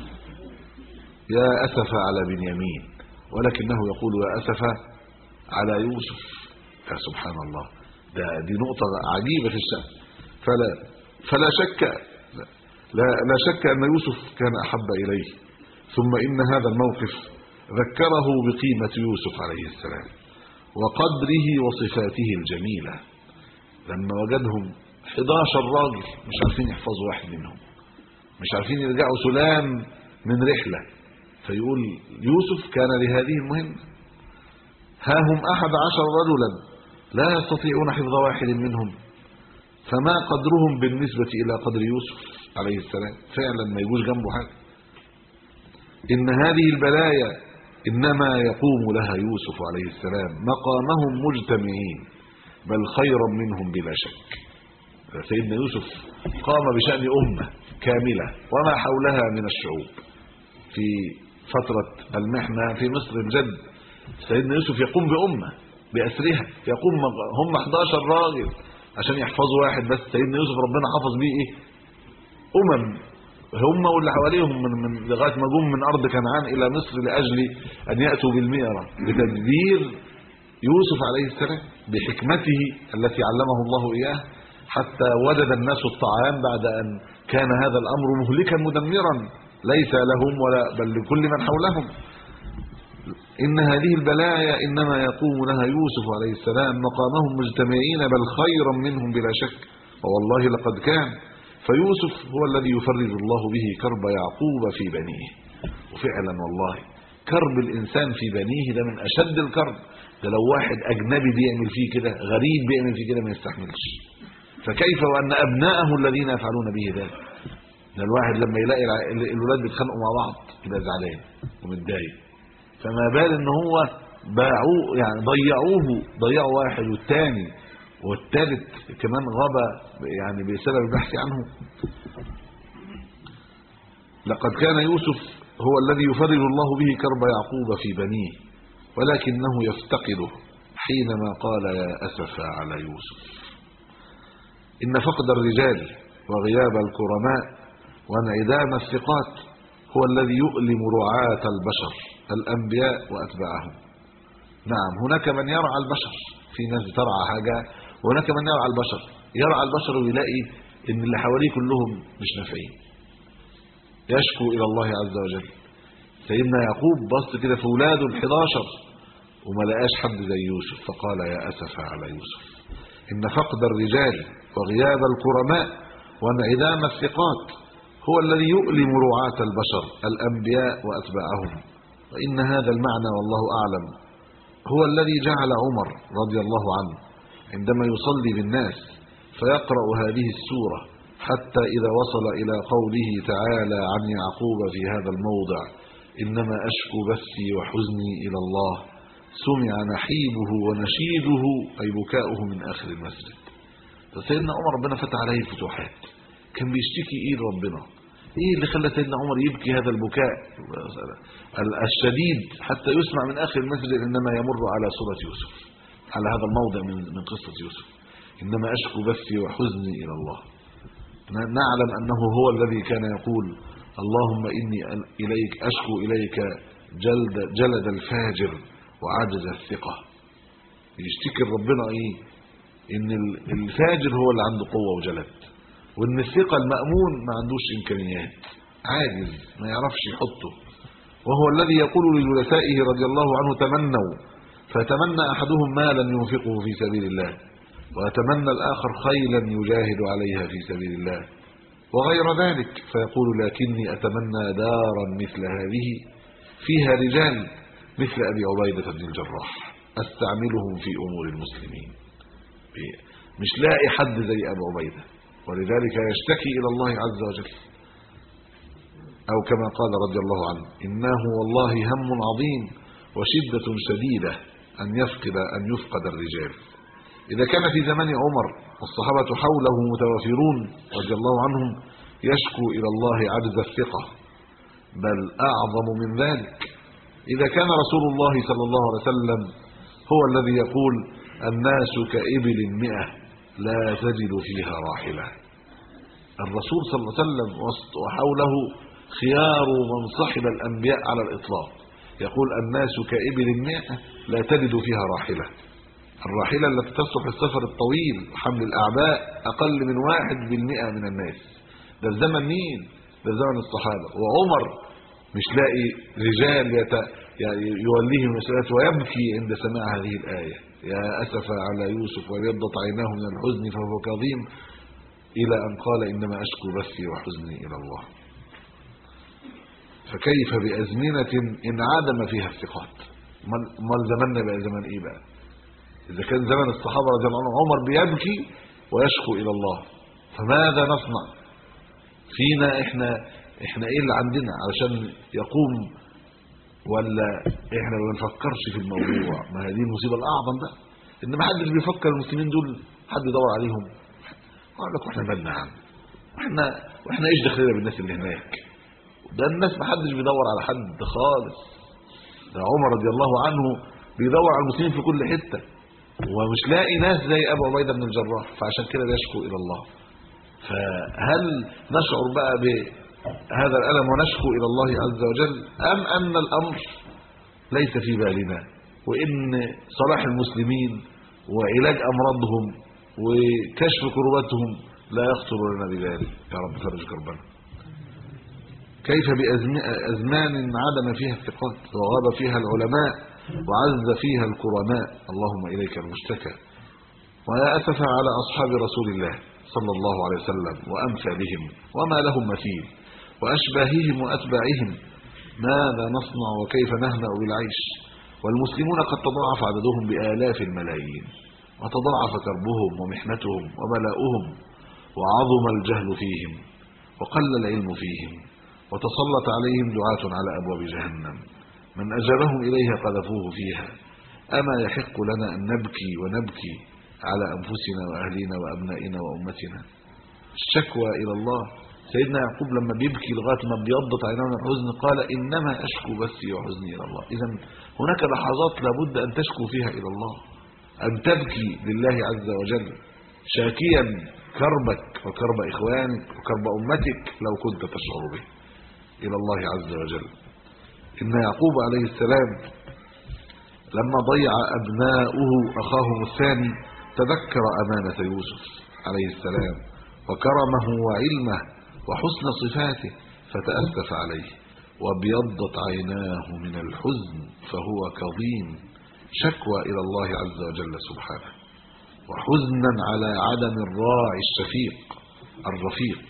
يا أسفا على بنيامين، ولكنه يقول يا أسفا على يوسف. يا سبحان الله، ده دي نقطة عجيبة في الشأن. فلا فلا شك لا لا شك أن يوسف كان أحب إليه، ثم إن هذا الموقف ذكره بقيمة يوسف عليه السلام وقدره وصفاته الجميلة، لما وجدهم حداشر راجل مش عارفين يحفظوا واحد منهم، مش عارفين يرجعوا سلام من رحلة، فيقول يوسف كان لهذه المهمة. ها هم أحد عشر رجلا لا يستطيعون حفظ واحد منهم، فما قدرهم بالنسبة إلى قدر يوسف عليه السلام؟ فعلا ما يجوز جنبه حاجة. إن هذه البلايا إنما يقوم لها يوسف عليه السلام مقامهم مجتمعين، بل خيرا منهم بلا شك. سيدنا يوسف قام بشأن أمة كاملة وما حولها من الشعوب في فترة المحنة في مصر الجد. سيدنا يوسف يقوم بأمة بأسرها، يقوم هم احداشر راجل عشان يحفظوا واحد بس. سيدنا يوسف ربنا حفظ بيه ايه؟ أمم هم واللي حواليهم من, من لغاية ما جم من أرض كنعان إلى مصر لأجل أن يأتوا بالمئرة بتدبير يوسف عليه السلام بحكمته التي علمه الله إياه، حتى وجد الناس الطعام بعد أن كان هذا الأمر مهلكا مدمرا ليس لهم ولا بل لكل من حولهم. إن هذه البلايا إنما يقوم لها يوسف عليه السلام مقامهم مجتمعين بل خيرا منهم بلا شك. والله لقد كان فيوسف هو الذي يفرج الله به كرب يعقوب في بنيه. وفعلا والله كرب الإنسان في بنيه ده من أشد الكرب. ده لو واحد أجنبي بيعمل فيه كده، غريب بيعمل فيه كده، ما يستحملش، فكيف وأن أبناءه الذين يفعلون به ذلك؟ ده الواحد لما يلاقي الولاد بيتخانقوا مع بعض يبقى زعلان ومتضايق، فما بال ان هو باعوه يعني ضيعوه ضيعوا واحد والثاني والثالث كمان غاب يعني بسبب البحث عنه. لقد كان يوسف هو الذي يفرج الله به كرب يعقوب في بنيه، ولكنه يفتقده حينما قال يا أسفا على يوسف. إن فقد الرجال وغياب الكرماء وانعدام الثقات هو الذي يؤلم رعاة البشر الأنبياء وأتباعهم. نعم هناك من يرعى البشر، في ناس ترعى حاجة، وهناك من يرعى البشر يرعى البشر ويلاقي إن اللي حواليه كلهم مش نافعين، يشكو إلى الله عز وجل. سيدنا يعقوب بص كده في ولاده الحداشر وما لقاش حد زي يوسف، فقال يا أسفا على يوسف. إن فقد الرجال وغياب الكرماء وانعدام الثقات هو الذي يؤلم رعاة البشر الأنبياء وأتباعهم. وإن هذا المعنى والله أعلم هو الذي جعل عمر رضي الله عنه عندما يصلي بالناس فيقرأ هذه السورة حتى إذا وصل إلى قوله تعالى عن يعقوب في هذا الموضع إنما أشكو بثي وحزني إلى الله، سمع نحيبه ونشيده أي بكاؤه من آخر المسجد. فسيدنا عمر ربنا فتح عليه فتوحات، كان بيشتكي ايه لربنا؟ ايه اللي خلى سيدنا عمر يبكي هذا البكاء الشديد حتى يسمع من اخر المسجد انما يمر على سورة يوسف، على هذا الموضع من من قصة يوسف، انما اشكو بثي وحزني الى الله. نعلم انه هو الذي كان يقول اللهم اني اليك اشكو اليك جلد جلد الفاجر وعجز الثقة. يشتكي ربنا ايه؟ ان الفاجر هو اللي عنده قوة وجلد، وان الثقة المأمون ما عندوش امكانيات، عاجز ما يعرفش يحطه. وهو الذي يقول لجلسائه رضي الله عنه تمنوا، فتمنى احدهم مالا ينفقه في سبيل الله، ويتمنى الاخر خيلا يجاهد عليها في سبيل الله وغير ذلك، فيقول لكني اتمنى دارا مثل هذه فيها رجال مثل ابي عبيدة بن الجراح استعملهم في امور المسلمين. مش لاقي حد زي ابو عبيدة، ولذلك يشتكي الى الله عز وجل. او كما قال رضي الله عنه انه والله هم عظيم وشدة شديدة ان يفقد ان يفقد الرجال. اذا كان في زمان عمر والصحابة حوله متوافرون رضي الله عنهم يشكو الى الله عجز الثقة، بل اعظم من ذلك اذا كان رسول الله صلى الله عليه وسلم هو الذي يقول الناس كإبل مئة لا تجد فيها راحلة. الرسول صلى الله عليه وسلم وحوله خيار من صحب الانبياء على الاطلاق، يقول الناس كإبل مئة لا تجد فيها راحلة. الراحلة التي تصلح السفر الطويل وحمل الاعباء اقل من واحد بالمئة من الناس. ده زمن مين؟ ده زمن الصحابة. وعمر مش لاقي رجال يت... يعني يوليهم المسؤوليات ويبكي عند سماع هذه الآية يا أسف على يوسف وابيضت عيناه من الحزن فهو كظيم، إلى أن قال إنما أشكو بثي وحزني إلى الله. فكيف بأزمنة انعدم فيها الثقات؟ ما زماننا بقى زمان إيه بقى؟ إذا كان زمن الصحابة رضي الله عنهم عمر بيبكي ويشكو إلى الله، فماذا نصنع فينا إحنا؟ إحنا إيه اللي عندنا علشان يقوم؟ ولا إحنا ما بنفكرش في الموضوع؟ ما هذه المصيبة الأعظم بقى، إن ما حدش بيفكر المسلمين دول حد يدور عليهم. أقول لك إحنا بالنا عنه، وإحنا وإحنا إيش دخلنا بالناس اللي هناك؟ ده الناس ما حدش بيدور على حد خالص. ده عمر رضي الله عنه بيدور على المسلمين في كل حتة، ومش لاقي ناس زي أبو عبيدة بن الجراح، فعشان كده يشكو إلى الله. فهل نشعر بقى بهذا الألم ونشكو إلى الله عز وجل، أم أن الأمر ليس في بالنا، وإن صلاح المسلمين وعلاج أمراضهم وكشف كرباتهم لا يخطر لنا بذلك؟ يا رب فرج كربنا. كيف بأزمان عدم فيها الثقات وغاب فيها العلماء وعز فيها الكرماء؟ اللهم إليك المشتكى. ويا أسف على أصحاب رسول الله صلى الله عليه وسلم وأمثالهم وما لهم مثيل وأشباههم وأتباعهم. ماذا نصنع وكيف نهنأ بالعيش والمسلمون قد تضاعف عددهم بآلاف الملايين، وتضاعف كربهم ومحنتهم وبلاؤهم، وعظم الجهل فيهم وقل العلم فيهم، وتسلط عليهم دعاة على أبواب جهنم من أجابهم إليها قذفوه فيها. أما يحق لنا أن نبكي ونبكي على أنفسنا وأهلنا وأبنائنا وأمتنا؟ الشكوى إلى الله. سيدنا يعقوب لما بيبكي لغاية ما بيضت عيناه من الحزن قال إنما أشكو بثي وحزني إلى الله. إذن هناك لحظات لابد أن تشكو فيها إلى الله، أن تبكي لله عز وجل شاكيا كربك وكرب إخوانك وكرب أمتك لو كنت تشعر به إلى الله عز وجل. إن يعقوب عليه السلام لما ضيع أبناؤه أخاهم الثاني تذكر أمانة يوسف عليه السلام وكرمه وعلمه وحسن صفاته فتأسف عليه، وابيضت عيناه من الحزن فهو كظيم، شكوى إلى الله عز وجل سبحانه، وحزنا على عدم الراعي الشفيق الرفيق.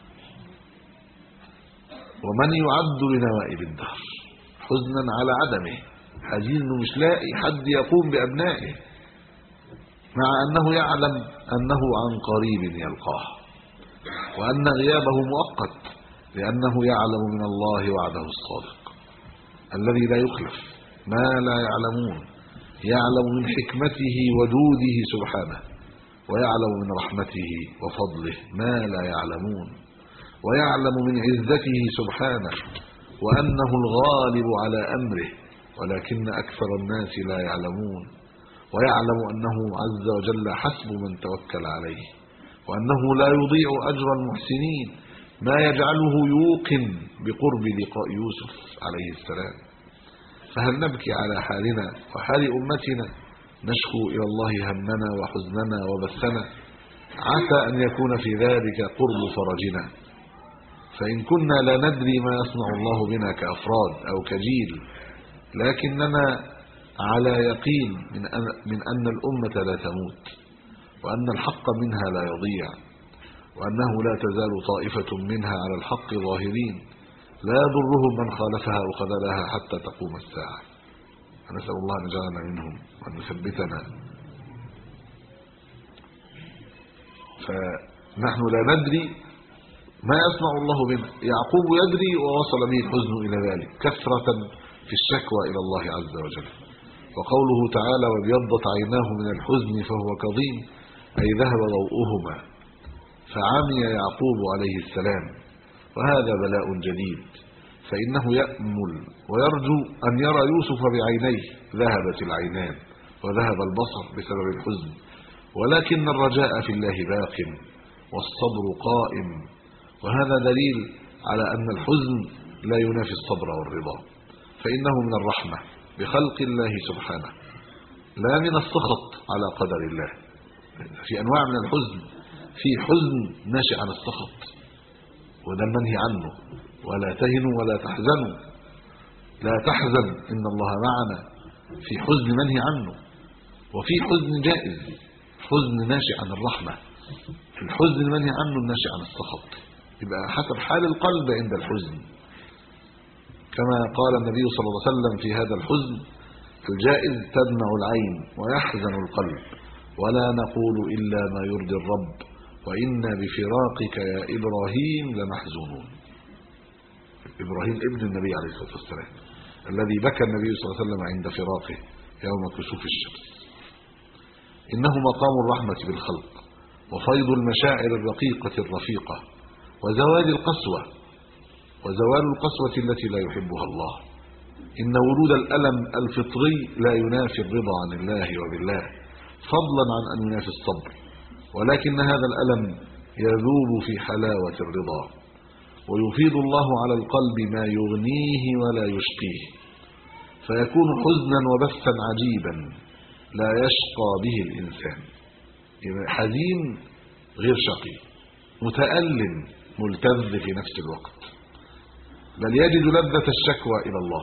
ومن يعد لنوائب الدهر حزنا على عدمه، حزين انه مش لاقي حد يقوم بأبنائه، مع أنه يعلم أنه عن قريب يلقاه، وأن غيابه مؤقت، لأنه يعلم من الله وعده الصادق الذي لا يخلف ما لا يعلمون، يعلم من حكمته وجوده سبحانه ويعلم من رحمته وفضله ما لا يعلمون، ويعلم من عزته سبحانه وأنه الغالب على أمره ولكن أكثر الناس لا يعلمون، ويعلم أنه عز وجل حسب من توكل عليه، وأنه لا يضيع أجر المحسنين، ما يجعله يوقن بقرب لقاء يوسف عليه السلام. فهل نبكي على حالنا وحال أمتنا نشكو إلى الله همنا وحزننا وبثنا؟ عسى أن يكون في ذلك قرب فرجنا. فإن كنا لا ندري ما يصنع الله بنا كأفراد أو كجيل، لكننا على يقين من أن, من أن الأمة لا تموت، وأن الحق منها لا يضيع، وأنه لا تزال طائفة منها على الحق ظاهرين لا يضرهم من خالفها وخذلها حتى تقوم الساعة. نسأل الله أن يجعلنا منهم وأن يثبتنا. فنحن لا ندري ما يصنع الله بنا. يعقوب يدري ووصل به الحزن إلى ذلك كثرة في الشكوى إلى الله عز وجل. وقوله تعالى وابيضت عيناه من الحزن فهو كظيم، أي ذهب ضوءهما فعمي يعقوب عليه السلام. وهذا بلاء جديد، فإنه يأمل ويرجو أن يرى يوسف بعينيه، ذهبت العينان وذهب البصر بسبب الحزن، ولكن الرجاء في الله باق والصبر قائم. وهذا دليل على أن الحزن لا ينافي الصبر والرضا، فإنه من الرحمة بخلق الله سبحانه لا من السخط على قدر الله. في أنواع من الحزن، في حزن ناشئ عن السخط وده المنهي عنه، ولا تهنوا ولا تحزنوا، لا تحزن إن الله معنا، في حزن منهي عنه. وفي حزن جائز، حزن ناشئ عن الرحمة. الحزن المنهي عنه الناشئ عن السخط، يبقى حسب حال القلب عند الحزن. كما قال النبي صلى الله عليه وسلم في هذا الحزن الجائز تدمع العين ويحزن القلب، ولا نقول إلا ما يرضي الرب، وإنا بفراقك يا إبراهيم لمحزونون. إبراهيم ابن النبي عليه الصلاة والسلام الذي بكى النبي صلى الله عليه وسلم عند فراقه يوم كسوف الشمس. إنه مقام الرحمة بالخلق، وفيض المشاعر الرقيقة الرفيقة، وزوال القسوة وزوال القسوة التي لا يحبها الله. إن ورود الألم الفطري لا ينافي الرضا عن الله وبالله، فضلا عن أن ينافي الصبر، ولكن هذا الألم يذوب في حلاوة الرضا، ويفيض الله على القلب ما يغنيه ولا يشقيه، فيكون حزنا وبثا عجيبا لا يشقى به الإنسان. حزين غير شقي، متألم ملتذ في نفس الوقت، بل يجد لذة الشكوى إلى الله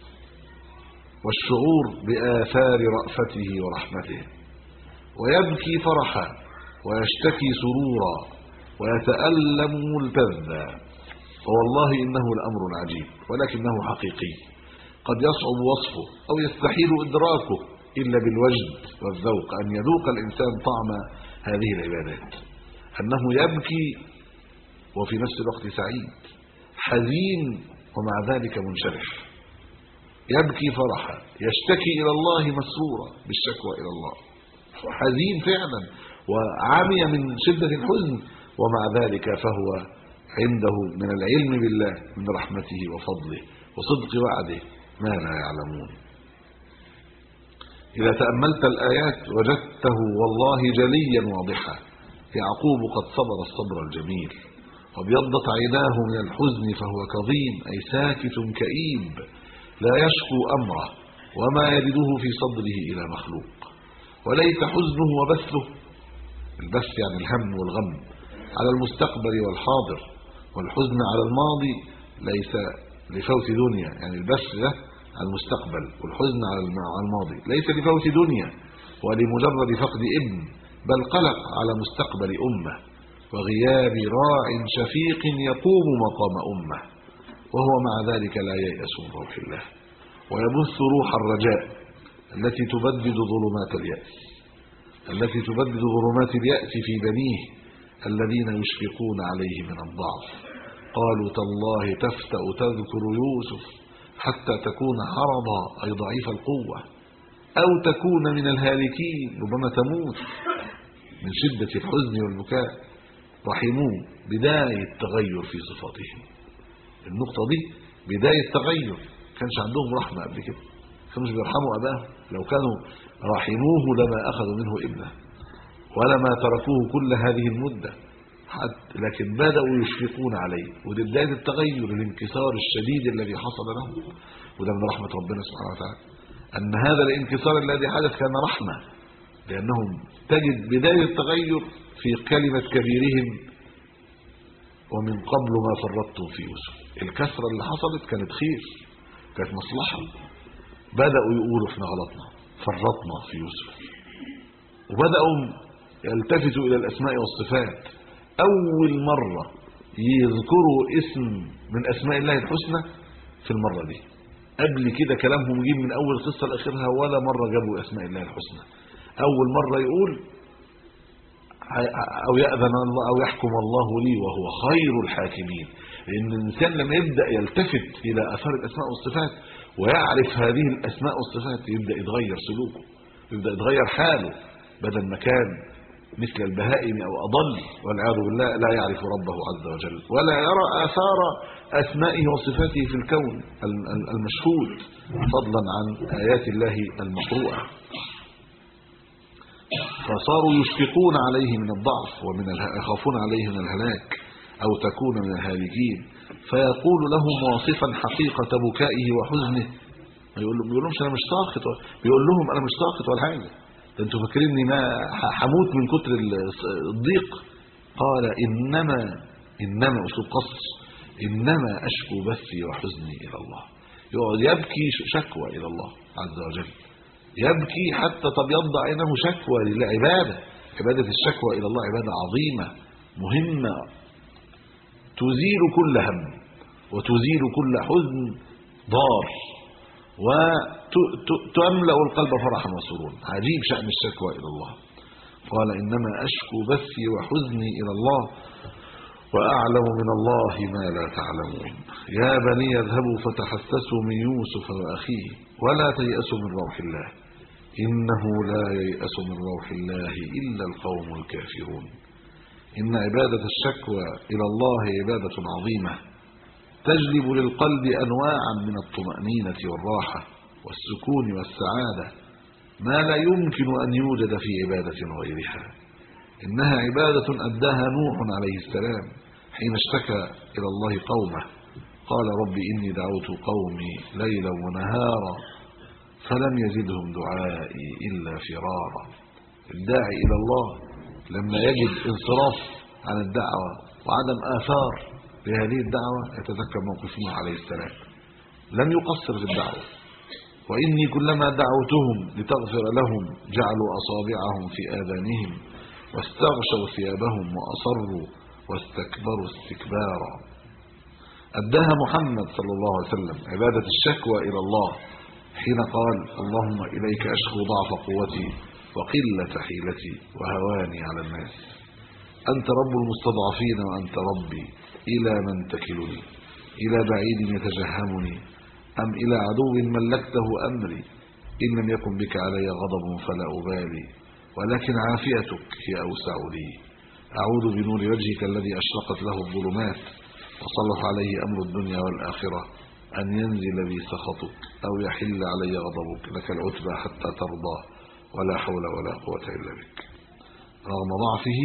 والشعور بآثار رأفته ورحمته، ويبكي فرحا ويشتكي سرورا ويتألم ملتذا. فوالله إنه لأمر عجيب، ولكنه حقيقي قد يصعب وصفه أو يستحيل إدراكه إلا بالوجد والذوق، أن يذوق الإنسان طعم هذه العبادات، أنه يبكي وفي نفس الوقت سعيد، حزين ومع ذلك منشرح، يبكي فرحا، يشتكي إلى الله مسرورا بالشكوى إلى الله، حزين فعلا وعامي من شدة الحزن، ومع ذلك فهو عنده من العلم بالله من رحمته وفضله وصدق وعده ما لا يعلمون. إذا تأملت الآيات وجدته والله جليا واضحا. يعقوب قد صبر الصبر الجميل، وابيضت عيناه من الحزن فهو كظيم، أي ساكت كئيب لا يشكو أمره وما يجده في صدره إلى مخلوق. وليس حزنه وبثه، البث يعني الهم والغم، على المستقبل والحاضر، والحزن على الماضي ليس لفوت دنيا، يعني البث ده على المستقبل والحزن على الماضي ليس لفوت دنيا ولمجرد فقد ابن، بل قلق على مستقبل أمة وغياب راع شفيق يقوم مقام أمة، وهو مع ذلك لا ييأس من روح الله، ويبث روح الرجاء التي تبدد ظلمات اليأس التي تبدد ظلمات اليأس في بنيه الذين يشفقون عليه من الضعف. قالوا تالله تفتأ تذكر يوسف حتى تكون حرضا، أي ضعيف القوة، أو تكون من الهالكين، ربما تموت من شدة الحزن والبكاء رحموه بداية تغير في صفاتهم. النقطة دي بداية تغير، كانش عندهم رحمة قبل كده، كانوش بيرحموا أباهم. لو كانوا رحموه لما أخذوا منه ابنه ولما تركوه كل هذه المدة، حتى لكن بدأوا يشفقون عليه. ودي بداية التغير، الانكسار الشديد الذي حصل له، وده من رحمة ربنا سبحانه وتعالى أن هذا الانكسار الذي حدث كان رحمة، لأنهم تجد بداية التغير في كلمة كبيرهم ومن قبل ما فرطتم في يوسف. الكسرة اللي حصلت كانت خير، كانت مصلحة. بدأوا يقولوا احنا غلطنا، فرطنا في يوسف، وبدأوا يلتفتوا إلى الأسماء والصفات. أول مرة يذكروا اسم من أسماء الله الحسنى في المرة دي. قبل كده كلامهم جيب من أول قصة لآخرها ولا مرة جابوا أسماء الله الحسنى. أول مرة يقول أو يأذن الله أو يحكم الله لي وهو خير الحاكمين. لأن الإنسان لما يبدأ يلتفت إلى أثار الأسماء والصفات ويعرف هذه الأسماء والصفات يبدأ يتغير سلوكه، يبدأ يتغير حاله، بدل ما كان مثل البهائم أو أضل والعياذ بالله لا يعرف ربه عز وجل ولا يرى آثار أسمائه وصفاته في الكون المشهود، فضلا عن آيات الله المقروءة. فصاروا يشفقون عليه من الضعف ومن يخافون عليه من الهلاك أو تكون من الهالكين، فيقول لهم واصفا حقيقة بكائه وحزنه. يقول لهم يقول لهم انا مش ساخط، بيقول لهم انا مش ساخط ولا حاجه، انتوا فاكريني ما هموت من كتر الضيق. قال انما انما اسلوب قصر، انما اشكو بثي وحزني الى الله. يقعد يبكي شكوى الى الله عز وجل، يبكي حتى تبيض عينه شكوى للعباده. عباده الشكوى الى الله عباده عظيمه مهمه تزيل كل هم وتزيل كل حزن ضار وتملأ القلب فرحا وسرورا. عجيب شأن الشكوى إلى الله. قال إنما أشكو بثي وحزني إلى الله وأعلم من الله ما لا تعلمون. يا بني اذهبوا فتحسسوا من يوسف وأخيه ولا تيأسوا من روح الله إنه لا ييأس من روح الله إلا القوم الكافرون. إن عبادة الشكوى إلى الله عبادة عظيمة تجلب للقلب أنواعا من الطمأنينة والراحة والسكون والسعادة ما لا يمكن أن يوجد في عبادة غيرها. إنها عبادة أداها نوح عليه السلام حين اشتكى إلى الله قومه، قال رب إني دعوت قومي ليلا ونهارا فلم يزدهم دعائي إلا فرارا. الداعي إلى الله لما يجد انصراف عن الدعوة وعدم آثار لهذه الدعوة يتذكر موقف نوح عليه السلام، لم يقصر في الدعوة. وإني كلما دعوتهم لتغفر لهم جعلوا أصابعهم في آذانهم واستغشوا ثيابهم وأصروا واستكبروا استكبارا. أداها محمد صلى الله عليه وسلم عبادة الشكوى إلى الله حين قال اللهم إليك أشكو ضعف قوتي وقلة حيلتي وهواني على الناس. أنت رب المستضعفين وأنت ربي، إلى من تكلني؟ إلى بعيد يتجهمني أم إلى عدو ملكته أمري؟ إن لم يكن بك علي غضب فلا أبالي ولكن عافيتك هي أوسع لي. أعوذ بنور وجهك الذي أشرقت له الظلمات وصلح عليه أمر الدنيا والآخرة أن ينزل بي سخطك أو يحل علي غضبك. لك العتبى حتى ترضى ولا حول ولا قوة إلا بك. رغم ضعفه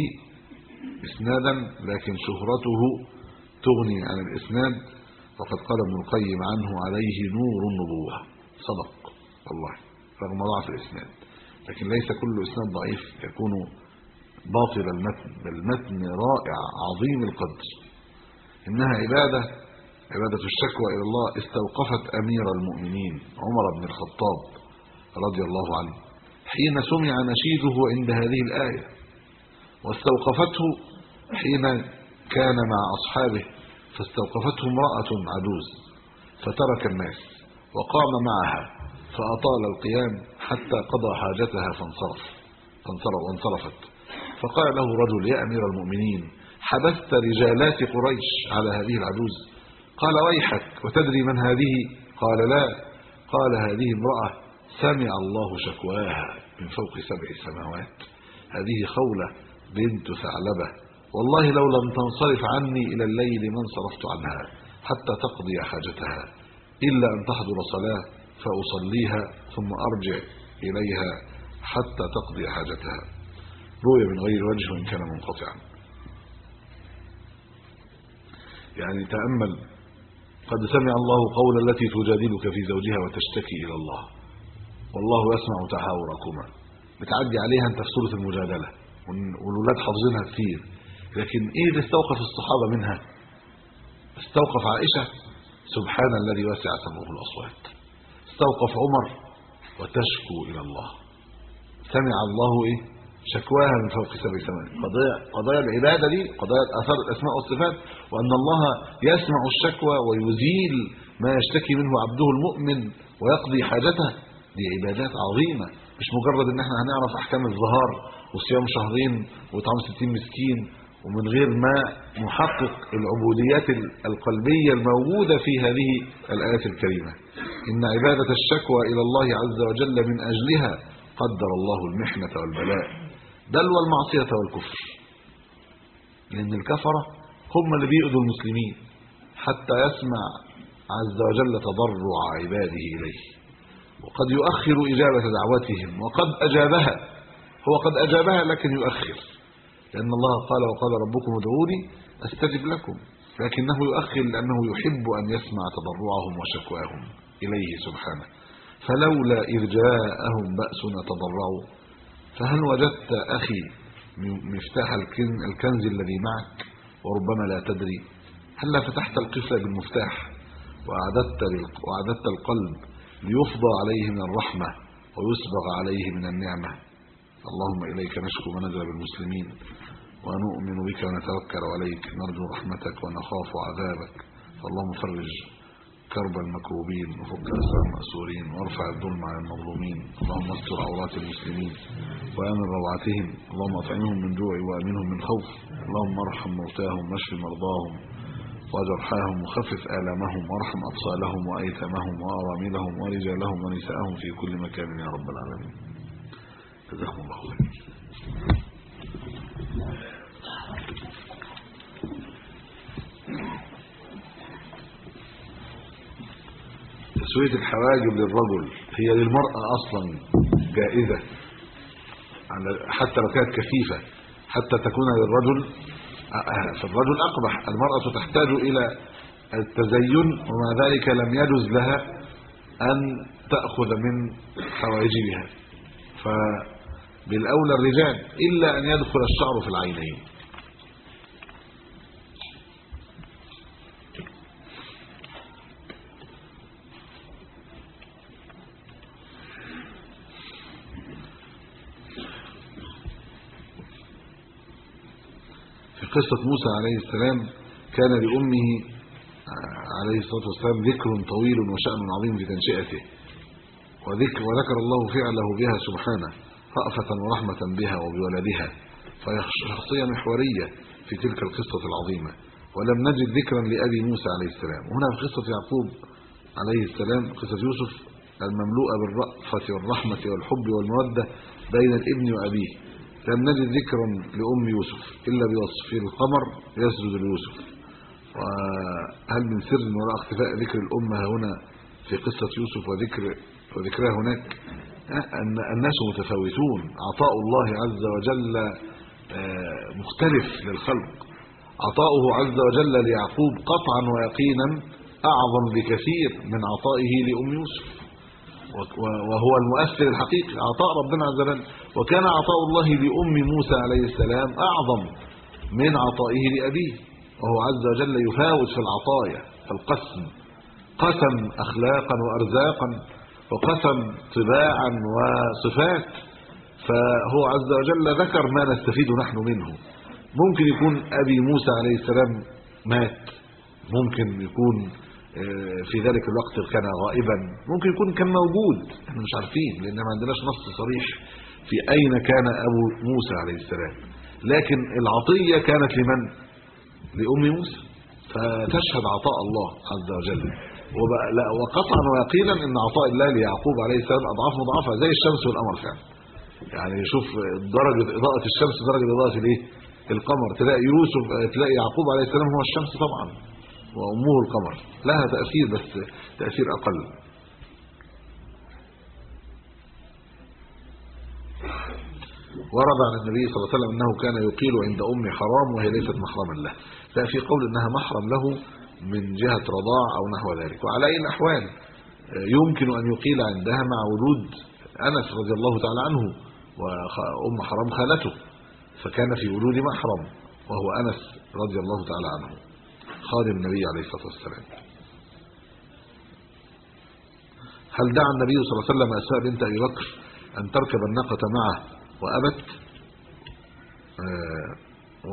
إسنادا لكن شهرته تغني عن الإسناد، وقد قال ابن القيم عنه عليه نور النبوة. صدق والله رغم ضعف الإسناد، لكن ليس كل إسناد ضعيف يكون باطل المتن، بل المتن رائع عظيم القدر. إنها عبادة عبادة الشكوى إلى الله استوقفت أمير المؤمنين عمر بن الخطاب رضي الله عنه حين سمع نشيده عند هذه الآية، واستوقفته حين كان مع أصحابه فاستوقفته امرأة عجوز فترك الناس وقام معها فأطال القيام حتى قضى حاجتها فانصرف فانصرف وانصرفت. فقال له رجل يا أمير المؤمنين حبست رجالات قريش على هذه العجوز؟ قال ويحك وتدري من هذه؟ قال لا. قال هذه امرأة سمع الله شكواها من فوق سبع سماوات. هذه خولة بنت ثعلبة والله لو لم تنصرف عني إلى الليل ما انصرفت عنها حتى تقضي حاجتها إلا أن تحضر صلاة فأصليها ثم أرجع إليها حتى تقضي حاجتها. روي من غير وجه وإن كان منقطعا. يعني تأمل، قد سمع الله قول التي تجادلك في زوجها وتشتكي إلى الله والله يسمع تحاوركما. بتعدي عليها انت في سورة المجادلة والولاد حافظينها كتير، لكن ايه اللي استوقف الصحابة منها؟ استوقف عائشة سبحان الذي وسع سمعه الأصوات، استوقف عمر وتشكو إلى الله، سمع الله ايه شكواها من فوق سبع سماوات. قضايا قضايا العبادة دي قضايا أثار الأسماء والصفات، وأن الله يسمع الشكوى ويزيل ما يشتكي منه عبده المؤمن ويقضي حاجته. دي عبادات عظيمة، مش مجرد ان احنا هنعرف احكام الظهار وصيام شهرين وطعام ستين مسكين ومن غير ما نحقق العبوديات القلبية الموجودة في هذه الآيات الكريمة. إن عبادة الشكوى إلى الله عز وجل من أجلها قدر الله المحنة والبلاء بل والمعصية والكفر، لأن الكفرة هم اللي بيؤذوا المسلمين حتى يسمع عز وجل تضرع عباده إليه، وقد يؤخر إجابة دعوتهم وقد أجابها، هو قد أجابها لكن يؤخر، لأن الله قال وقال ربكم ادعوني أستجب لكم، لكنه يؤخر لأنه يحب أن يسمع تضرعهم وشكواهم إليه سبحانه. فلولا إذ جاءهم بأسنا تضرعوا. فهل وجدت أخي مفتاح الكنز الذي معك وربما لا تدري؟ هل فتحت القفل بالمفتاح وأعددت وأعددت القلب ليفضى عليه من الرحمة ويسبغ عليه من النعمة؟ اللهم إليك نشكو ما نزل بالمسلمين ونؤمن بك ونتوكل عليك، نرجو رحمتك ونخاف عذابك. اللهم فرج كرب المكروبين وفك أسر المأسورين وارفع الظلم عن المظلومين. اللهم استر عورات المسلمين وآمن روعتهم. اللهم اطعمهم من جوع وآمنهم من خوف. اللهم ارحم موتاهم واشف مرضاهم وجرحاهم وخفف آلامهم وارحم أطفالهم وأيتامهم وأراملهم ورجالهم ونساءهم في كل مكان يا رب العالمين. جزاكم الله خير. تسوية الحواجب للرجل هي للمرأة أصلا جائزة حتى لو كانت كثيفة، حتى تكون للرجل. فالرجل أقبح، المرأة تحتاج إلى التزين ومع ذلك لم يجوز لها أن تأخذ من حواجبها، فبالأولى الرجال إلا أن يدخل الشعر في العينين. قصة موسى عليه السلام كان لأمه عليه الصلاة والسلام ذكر طويل وشأن عظيم في تنشئته، وذكر وذكر الله فعله بها سبحانه رأفة ورحمة بها وبولدها، فهي شخصية محورية في تلك القصة العظيمة. ولم نجد ذكرا لأبي موسى عليه السلام. وهنا في قصة يعقوب عليه السلام قصة يوسف المملوءة بالرأفة والرحمة والحب والمودة بين الابن وأبيه، لم نجد ذكرا لأم يوسف إلا بوصف القمر يسجد ليوسف. وهل من سر وراء اختفاء ذكر الأمة هنا في قصة يوسف وذكر وذكرها هناك؟ أن الناس متفاوتون، عطاء الله عز وجل مختلف للخلق. عطاؤه عز وجل ليعقوب قطعا ويقينا أعظم بكثير من عطائه لأم يوسف، وهو المؤثر الحقيقي عطاء ربنا عز وجل. وكان عطاء الله لأم موسى عليه السلام أعظم من عطائه لأبيه، وهو عز وجل يفاوت في العطايا، في القسم، قسم أخلاقا وأرزاقا وقسم طباعا وصفات. فهو عز وجل ذكر ما نستفيد نحن منه. ممكن يكون أبي موسى عليه السلام مات، ممكن يكون في ذلك الوقت كان غائبا، ممكن يكون كان موجود، احنا مش عارفين لان ما عندناش نص صريح في اين كان ابو موسى عليه السلام. لكن العطيه كانت لمن؟ لام موسى. فتشهد عطاء الله عز وجل، وقطعا ويقينا ان عطاء الله ليعقوب عليه السلام اضعاف مضاعفه زي الشمس والقمر فعلا. يعني شوف درجه اضاءه الشمس درجه اضاءه الايه القمر. تلاقي يوسف تلاقي يعقوب عليه السلام هو الشمس طبعا وامه القمر، لها تاثير بس تاثير اقل. ورد عن النبي صلى الله عليه وسلم انه كان يقيل عند ام حرام وهي ليست محرما له، ففي قول انها محرم له من جهه رضاع او نحو ذلك. وعلى اي الاحوال يمكن ان يقيل عندها مع وجود انس رضي الله تعالى عنه وام حرام خالته، فكان في وجود محرم وهو انس رضي الله تعالى عنه خادم النبي عليه الصلاه والسلام. هل دعا النبي صلى الله عليه وسلم اسماء بنت ابي بكر ان تركب الناقه معه وابت؟ آه و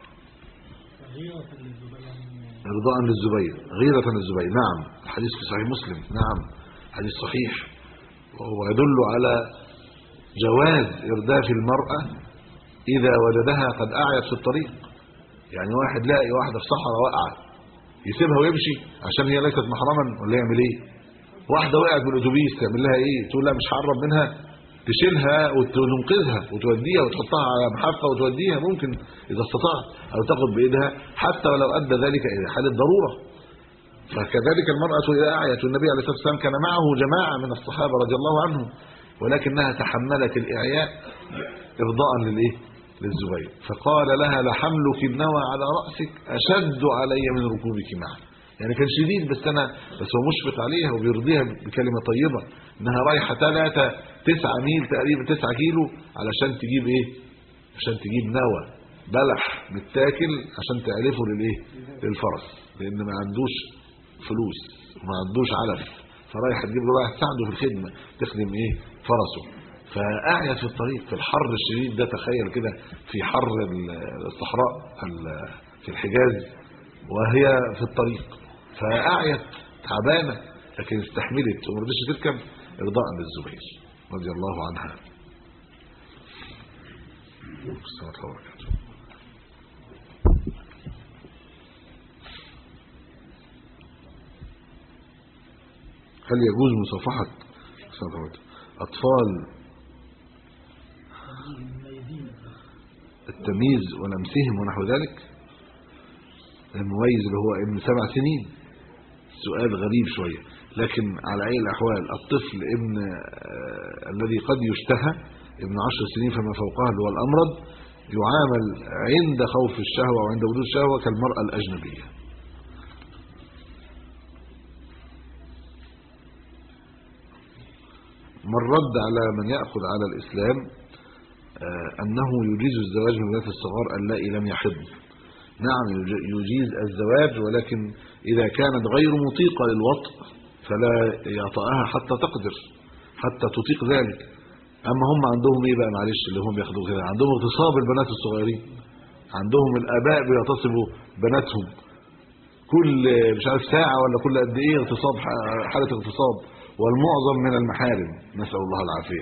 رضاء للزبير، غيرة للزبير، نعم، الحديث في صحيح مسلم، نعم حديث صحيح، وهو يدل على جواز إرداف المرأة إذا وجدها قد أعيت في الطريق. يعني واحد لاقي واحدة في صحراء واقعة يسيبها ويمشي عشان هي ليست محرما، ولا يعمل ايه؟ واحدة وقعت بالأتوبيس تعمل لها ايه؟ تقول لا مش هقرب منها، تشيلها وتنقذها وتوديها وتحطها على محافة وتوديها ممكن إذا استطاعت، أو تاخد بإيدها حتى ولو أدى ذلك إلى حالة ضرورة. فكذلك المرأة إذا أعيت، والنبي عليه الصلاة والسلام كان معه جماعة من الصحابة رضي الله عنهم، ولكنها تحملت الإعياء إرضاء للإيه؟ للزبير، فقال لها لحملك النوى على رأسك أشد علي من ركوبك معه. يعني كان شديد، بس أنا بس هو مشفق عليها وبيرضيها بكلمة طيبة، إنها رايحة ثلاثة تسعة ميل تقريبا تسعة كيلو علشان تجيب إيه؟ عشان تجيب نوى بلح متاكل عشان تعلفه للإيه؟ للفرس، لأن ما عندوش فلوس وما عندوش علف، فرايحة تجيب له واحد تساعده في الخدمة تخدم إيه؟ فرسه. فأعيت في الطريق في الحر الشديد ده، تخيل كده في حر الصحراء في الحجاز وهي في الطريق، فأعيت تعبانة لكن استحملت وما رضتش تركب إرضاء للزبير رضي الله عنها. السلام عليكم. هل يجوز مصافحة أطفال التمييز ولمسهم ونحو ذلك؟ المميز اللي هو ابن سبع سنين، سؤال غريب شوية، لكن على أي الأحوال الطفل ابن آه الذي قد يشتهى ابن عشر سنين فما فوقها اللي هو الأمرض يعامل عند خوف الشهوة وعند وجود الشهوة كالمرأة الأجنبية. من رد على من يأخذ على الإسلام آه أنه يجيز الزواج من البنات الصغار اللائي لم يحضن. نعم يجيز الزواج، ولكن إذا كانت غير مطيقة للوطء فلا يطأها حتى تقدر حتى تطيق ذلك. أما هم عندهم إيه بقى معلش اللي هم ياخدوا كده، عندهم اغتصاب البنات الصغيرين، عندهم الآباء بيغتصبوا بناتهم كل مش عارف ساعة ولا كل قد إيه اغتصاب، حالة اغتصاب، والمعظم من المحارم، نسأل الله العافية.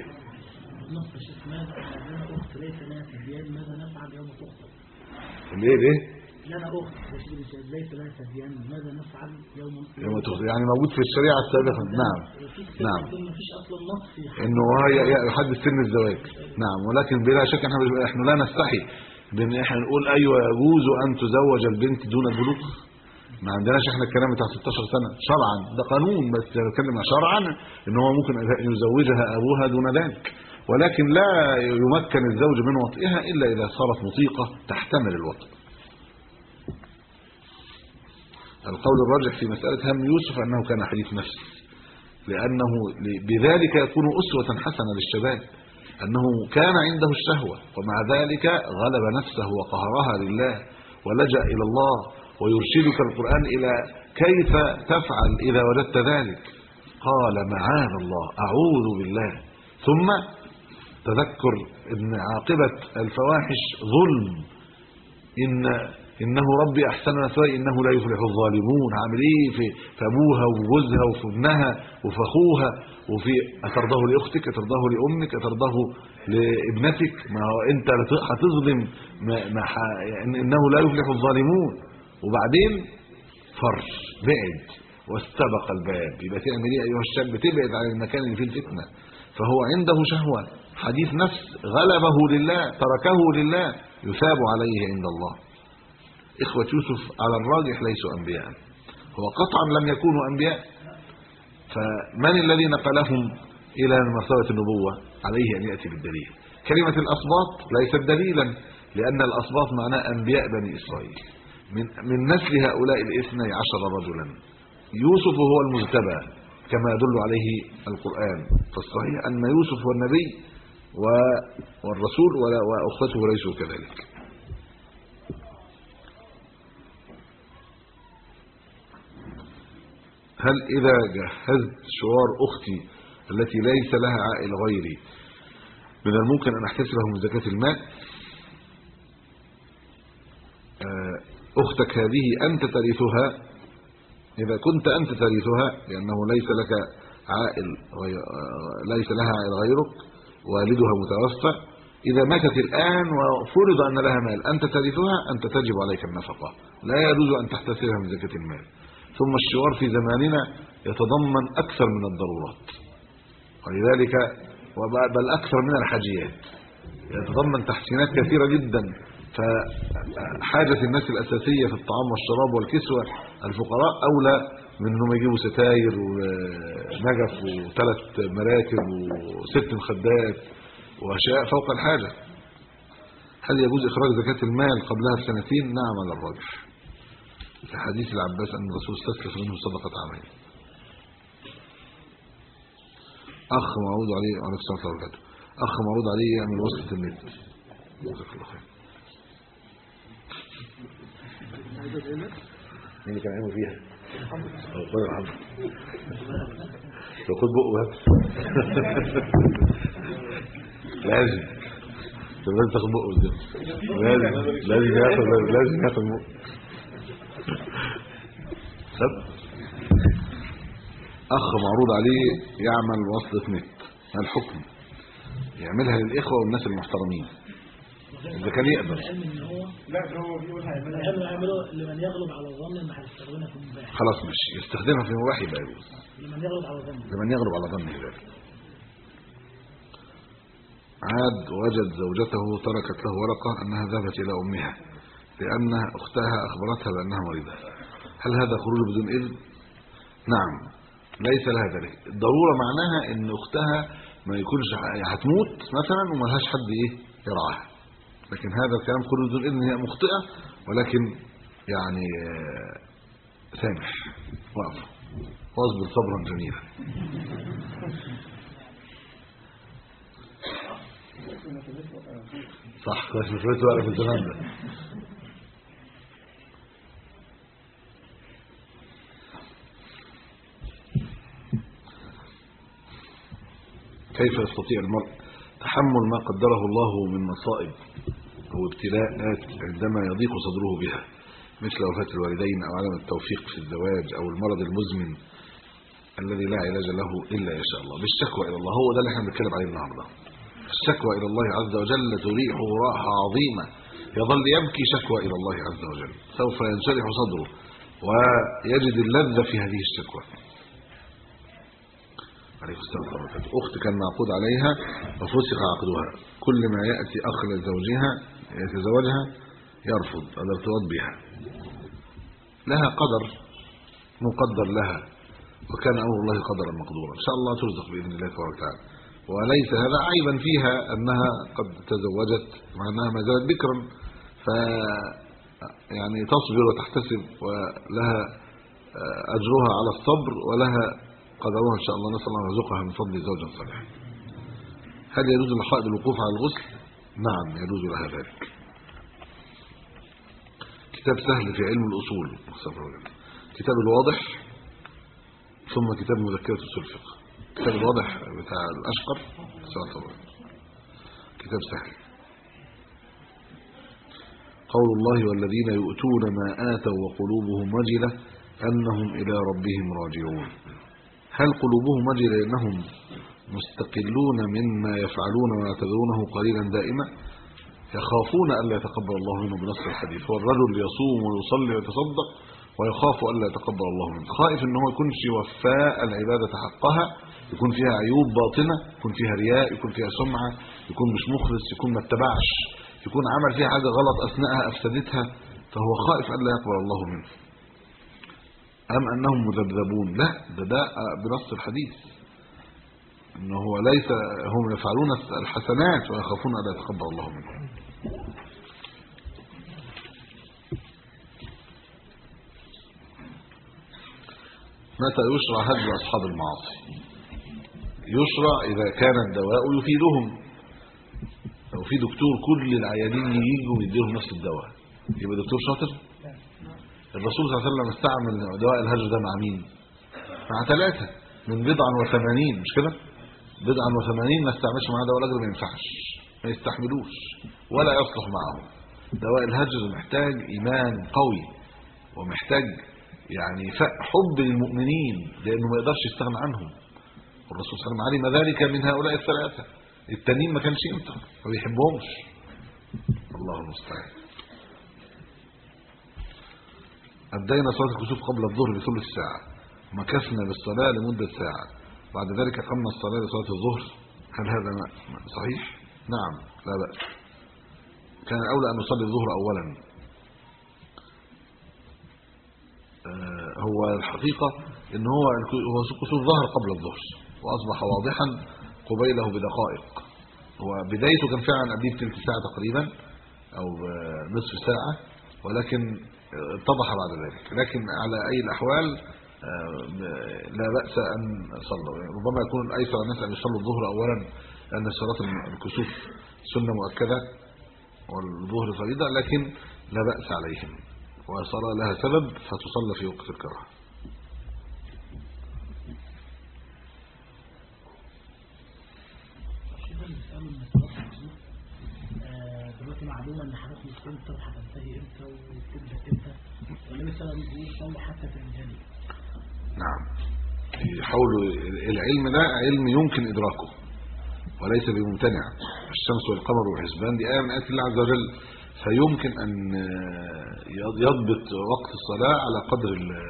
ليه ليه؟ لنا أخت ليس لها سبيان، ماذا نفعل يوم يوم تخطئ؟ يعني موجود في الشريعة السابقة. نعم نعم مفيش أصلا نص إنه يحدد سن الزواج، نعم، ولكن بلا شك احنا احنا لا نستحي بان احنا نقول ايوه يجوز ان تزوج البنت دون البلوغ. ما عندناش احنا الكلام بتاع ستاشر سنة شرعا، ده قانون، بس بنتكلم شرعا ان هو ممكن يزوجها ابوها دون ذلك، ولكن لا يمكن الزوج من وطئها الا اذا صارت مطيقة تحتمل الوطء. القول الراجح في مسألة هم يوسف أنه كان حديث نفس، لأنه بذلك يكون أسوة حسنة للشباب، أنه كان عنده الشهوة ومع ذلك غلب نفسه وقهرها لله ولجأ إلى الله، ويرشدك القرآن إلى كيف تفعل إذا وجدت ذلك. قال معاذ الله، أعوذ بالله، ثم تذكر أن عاقبة الفواحش ظلم، إن إنه ربي أحسن مثواي إنه لا يفلح الظالمون. عامل إيه في أبوها وجوزها وفي ابنها وفي أخوها وفي أترضاه لأختك، أترضاه لأمك، أترضاه لابنتك، ما هو أنت هتظلم، ما ما إنه لا يفلح الظالمون. وبعدين فر بعد واستبق الباب. يبقى تعمل ايه ايها الشاب؟ تبعد عن المكان اللي فيه الفتنه. فهو عنده شهوه، حديث نفس، غلبه لله، تركه لله، يثاب عليه عند الله. اخوه يوسف على الراجح ليسوا انبياء، هو قطعا لم يكونوا انبياء، فمن الذي نقلهم الى مرتبه النبوه؟ عليه ان ياتي بالدليل. كلمه الاسباط ليست دليلا، لان الاسباط معناه انبياء بني اسرائيل، من من نسل هؤلاء الاثني عشر رجلا. يوسف هو المجتبى كما يدل عليه القرآن، فالصحيح ان يوسف هو النبي والرسول واخوته ليسوا كذلك. هل اذا جهزت شوار اختي التي ليس لها عائل غيري من الممكن ان احتسبه من زكاة المال؟ اختك هذه انت ترثها، اذا كنت انت ترثها لانه ليس لك عائل غير، ليس لها عائل غيرك، والدها متوفى، اذا ماتت الان وفرض ان لها مال انت ترثها، انت تجب عليك النفقه، لا يجوز ان تحتسبها من زكاة المال. ثم الشوار في زماننا يتضمن اكثر من الضرورات، ولذلك بل اكثر من الحاجيات، يتضمن تحسينات كثيره جدا. فحاجه الناس الاساسيه في الطعام والشراب والكسوه الفقراء اولى من انهم يجيبوا ستاير ونجف وثلاث مراتب وست مخدات واشياء فوق الحاجه. هل يجوز اخراج زكاه المال قبلها بسنتين؟ نعم على الراجح، في حديث العباس ان الرسول استسلف منه صدقه عامين. اخ معروض عليه عليه الصلاه والسلام، اخ معروض عليه يعمل وصله النت. جزاك الله خير. مين اللي كان عامل فيها؟ الله يرحمه. خد بقه بس. لازم لازم تاخد بقه ده، لازم لازم ياخد لازم ياخد بقه. طب اخ معروض عليه يعمل وصلة نت، ما الحكم؟ يعملها للاخوه والناس المحترمين اذا كان يقدر. لا هو بيقول هيعمله لمن يغلب على الظن ان هيستخدمها في المباح. خلاص ماشي، يستخدمها في المباح يبقى يجوز، لمن يغلب على ظنه لمن يغلب على ظنه ذلك. عاد وجد زوجته تركت له ورقه انها ذهبت الى امها لان اختها اخبرتها بانها مريضه. هل هذا خروج بدون اذن؟ نعم، ليس لها ذلك. الضروره معناها ان اختها ما يكونش هتموت مثلا وما لهاش حد ايه يرعاها، لكن هذا الكلام خروج بدون اذن، هي مخطئه ولكن يعني سامح واقف واصبر صبرا جميلا. صح، كويس مش بتوقف في الزمان ده. كيف يستطيع المرء تحمل ما قدره الله من مصائب او ابتلاءات عندما يضيق صدره بها، مثل وفاة الوالدين او عدم التوفيق في الزواج او المرض المزمن الذي لا علاج له الا ان شاء الله؟ بالشكوى الى الله، هو ده اللي احنا بنتكلم عليه النهارده. الشكوى الى الله عز وجل تريحه راحه عظيمه، يظل يبكي شكوى الى الله عز وجل، سوف ينشرح صدره ويجد اللذة في هذه الشكوى. عليه السلام عليكم. اخت كان معقود عليها وفسخ عقدها، كل ما ياتي اخ لزوجها يتزوجها يرفض الارتباط بها، لها قدر مقدر لها، وكان امر الله قدرا مقدورا، ان شاء الله ترزق باذن الله تبارك وتعالى. وليس هذا عيبا فيها انها قد تزوجت مع انها ما زالت بكرا، ف يعني تصبر وتحتسب ولها اجرها على الصبر ولها قدرها ان شاء الله. نسال الله ان يرزقها من فضل زوجا صالحا. هل يجوز للحائض الوقوف على الغسل؟ نعم يجوز لها ذلك. كتاب سهل في علم الاصول، كتاب الواضح، ثم كتاب مذكرة اصول الفقه. كتاب الواضح بتاع الاشقر كتاب سهل. قول الله والذين يؤتون ما آتوا وقلوبهم وجلة أنهم إلى ربهم راجعون، هل قلوبهم وجلة لأنهم مستقلون مما يفعلون ويعتبرونه قليلا دائما، يخافون أن لا يتقبل الله منه بنص الحديث؟ هو الرجل يصوم ويصلي ويتصدق ويخاف الا يتقبل الله منه، خائف ان هو يكونش وفاء العباده حقها، يكون فيها عيوب باطنه، يكون فيها رياء، يكون فيها سمعه، يكون مش مخلص، يكون ما اتبعش، يكون عمل فيها حاجه غلط اثناءها افسدتها، فهو خائف الا يقبل الله منه. ام انهم مذبذبون، لا ده ده بنص الحديث انه هو ليس هم يفعلون الحسنات ويخافون الا يتقبل الله منهم. متى يشرع هجر اصحاب المعاصي؟ يشرع اذا كان الدواء يفيدهم. لو في دكتور كل العيانين ييجوا يديهم نفس الدواء يبقى دكتور شاطر. الرسول صلى الله عليه وسلم استعمل دواء الهجر ده مع مين؟ مع ثلاثه من بضعا وثمانين، مش كده؟ بضعا وثمانين ما استعملش معاه دواء الهجر، ما ينفعش، ما يستحملوش ولا يصلح معه. دواء الهجر محتاج ايمان قوي، ومحتاج يعني حب للمؤمنين، لانه ما يقدرش يستغنى عنهم. والرسول صلى الله عليه وسلم علم ذلك من هؤلاء الثلاثه، التانيين ما كانش ينفع، ما بيحبهمش. الله المستعان. ادينا صلاه الكسوف قبل الظهر بثلث ساعه، ومكثنا بالصلاه لمده ساعه، بعد ذلك اقمنا الصلاه لصلاه الظهر. هل هذا صحيح؟ نعم، لا باس. كان الاولى ان نصلي الظهر اولا. هو الحقيقه ان هو هو الكسوف ظهر قبل الظهر واصبح واضحا قبيله بدقائق. هو بدايته كان فعلا قبل بثلث ساعه تقريبا او نصف ساعه، ولكن اتضح بعد ذلك. لكن على اي الاحوال لا باس ان صلوا، ربما يكون الايسر الناس ان يصلوا الظهر اولا، لان صلاه الكسوف سنه مؤكده والظهر فريضه، لكن لا باس عليهم، وصلاه لها سبب فتصلى في وقت الكراهه. دلوقتي معلومه ان حالات امتى وهتنتهي امتى وتبدا امتى، والنبي صلى الله عليه وسلم يصلي حتى تنجلي. نعم، يحاولوا. العلم ده علم يمكن ادراكه وليس بممتنع. الشمس والقمر والحسبان دي ايه من ايات الله عز وجل، فيمكن ان يضبط وقت الصلاه على قدر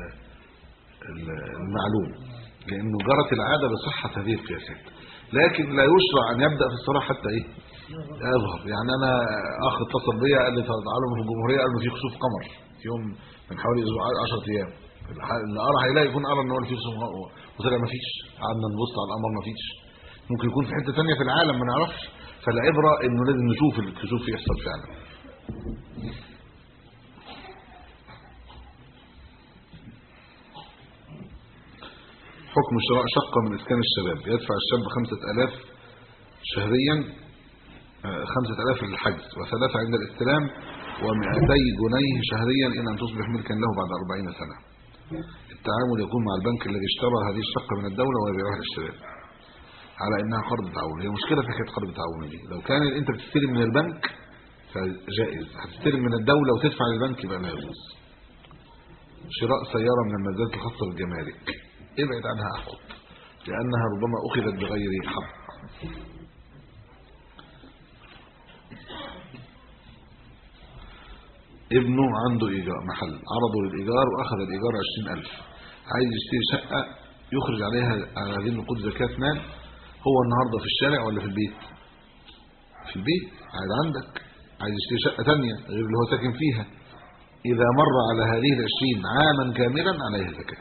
المعلوم، لانه جرت العاده بصحه هذه القياسات. لكن لا يشرع ان يبدا في الصلاه حتى ايه يظهر. يعني انا اخ اتصل بيا قال لي تعالوا في الجمهوريه، قالوا في خسوف قمر في يوم من حوالي اسبوع عشرة ايام، اللي ارى هيلاقي يكون ارى ان هو في خسوف قمر، وطلع ما فيش. قعدنا نبص على القمر ما فيش، ممكن يكون في حته ثانيه في العالم ما نعرفش. فالعبره انه لازم نشوف الكسوف يحصل فعلا. حكم شراء شقه من اسكان الشباب. يدفع الشاب خمسة آلاف شهريا، خمسة آلاف للحجز، وثلاثة عند الاستلام، ومئتي جنيه شهريا إن أن تصبح ملكا له بعد أربعين سنة. التعامل يكون مع البنك الذي اشترى هذه الشقة من الدولة ويبيعها للشباب على إنها قرض تعاون. هي مشكلة في حكاية قرض تعاون دي. لو كان أنت بتستلم من البنك فجائز، هتستلم من الدولة وتدفع للبنك يبقى لا يجوز. شراء سيارة من المنازلات الخاصة بالجمارك، ابعد عنها أحقق، لأنها ربما أخذت بغير حق. ابنه عنده ايجار محل، عرضه للايجار واخذ الايجار عشرين ألف، عايز يشتري شقه يخرج عليها على هذه النقود زكاه مال. هو النهارده في الشارع ولا في البيت؟ في البيت، قاعد عندك، عايز يشتري شقه ثانيه غير اللي هو ساكن فيها. اذا مر على هذه العشرين عاما كاملا عليه زكاه.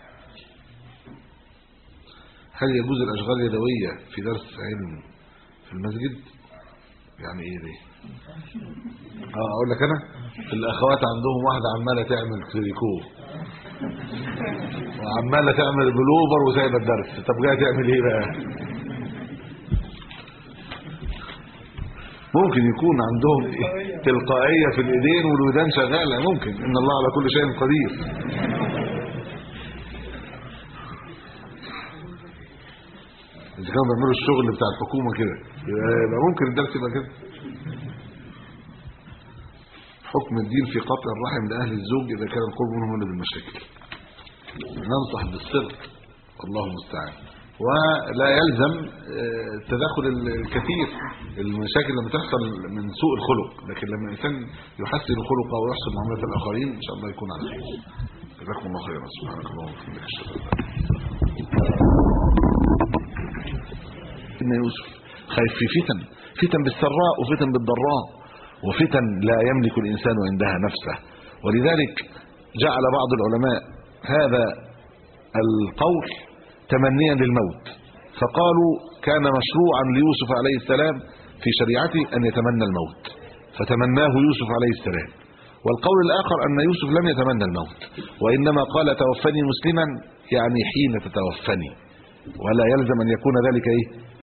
هل يجوز الاشغال اليدويه في درس علم في المسجد؟ يعني ايه دي؟ اه اقول لك انا، الاخوات عندهم واحده عماله تعمل تريكو وعماله تعمل بلوفر وسايبه الدرس. طب جايه تعمل ايه بقى؟ ممكن يكون عندهم تلقائيه في الايدين والودان شغاله، ممكن. ان الله على كل شيء قدير. اذا كانوا بيعملوا الشغل بتاع الحكومه كده يبقى ممكن الدرس يبقى كده. حكم الدين في قطع الرحم لاهل الزوج اذا كان القرب منهم ولا بالمشاكل. ننصح بالصدق، الله المستعان، ولا يلزم التدخل الكثير. المشاكل لما تحصل من سوء الخلق، لكن لما الانسان يحسن خلقه ويحسن معامله الاخرين ان شاء الله يكون على خير. جزاكم الله خيرا. سبحانك اللهم وبحمدك اشهد ان لا إن يوسف خايف في فتن، فتن بالسراء وفتن بالضراء، وفتن لا يملك الإنسان عندها نفسه. ولذلك جعل بعض العلماء هذا القول تمنيا للموت، فقالوا كان مشروعا ليوسف عليه السلام في شريعته أن يتمنى الموت، فتمناه يوسف عليه السلام. والقول الآخر أن يوسف لم يتمنى الموت، وإنما قال توفني مسلما، يعني حين تتوفني، ولا يلزم أن يكون ذلك إيه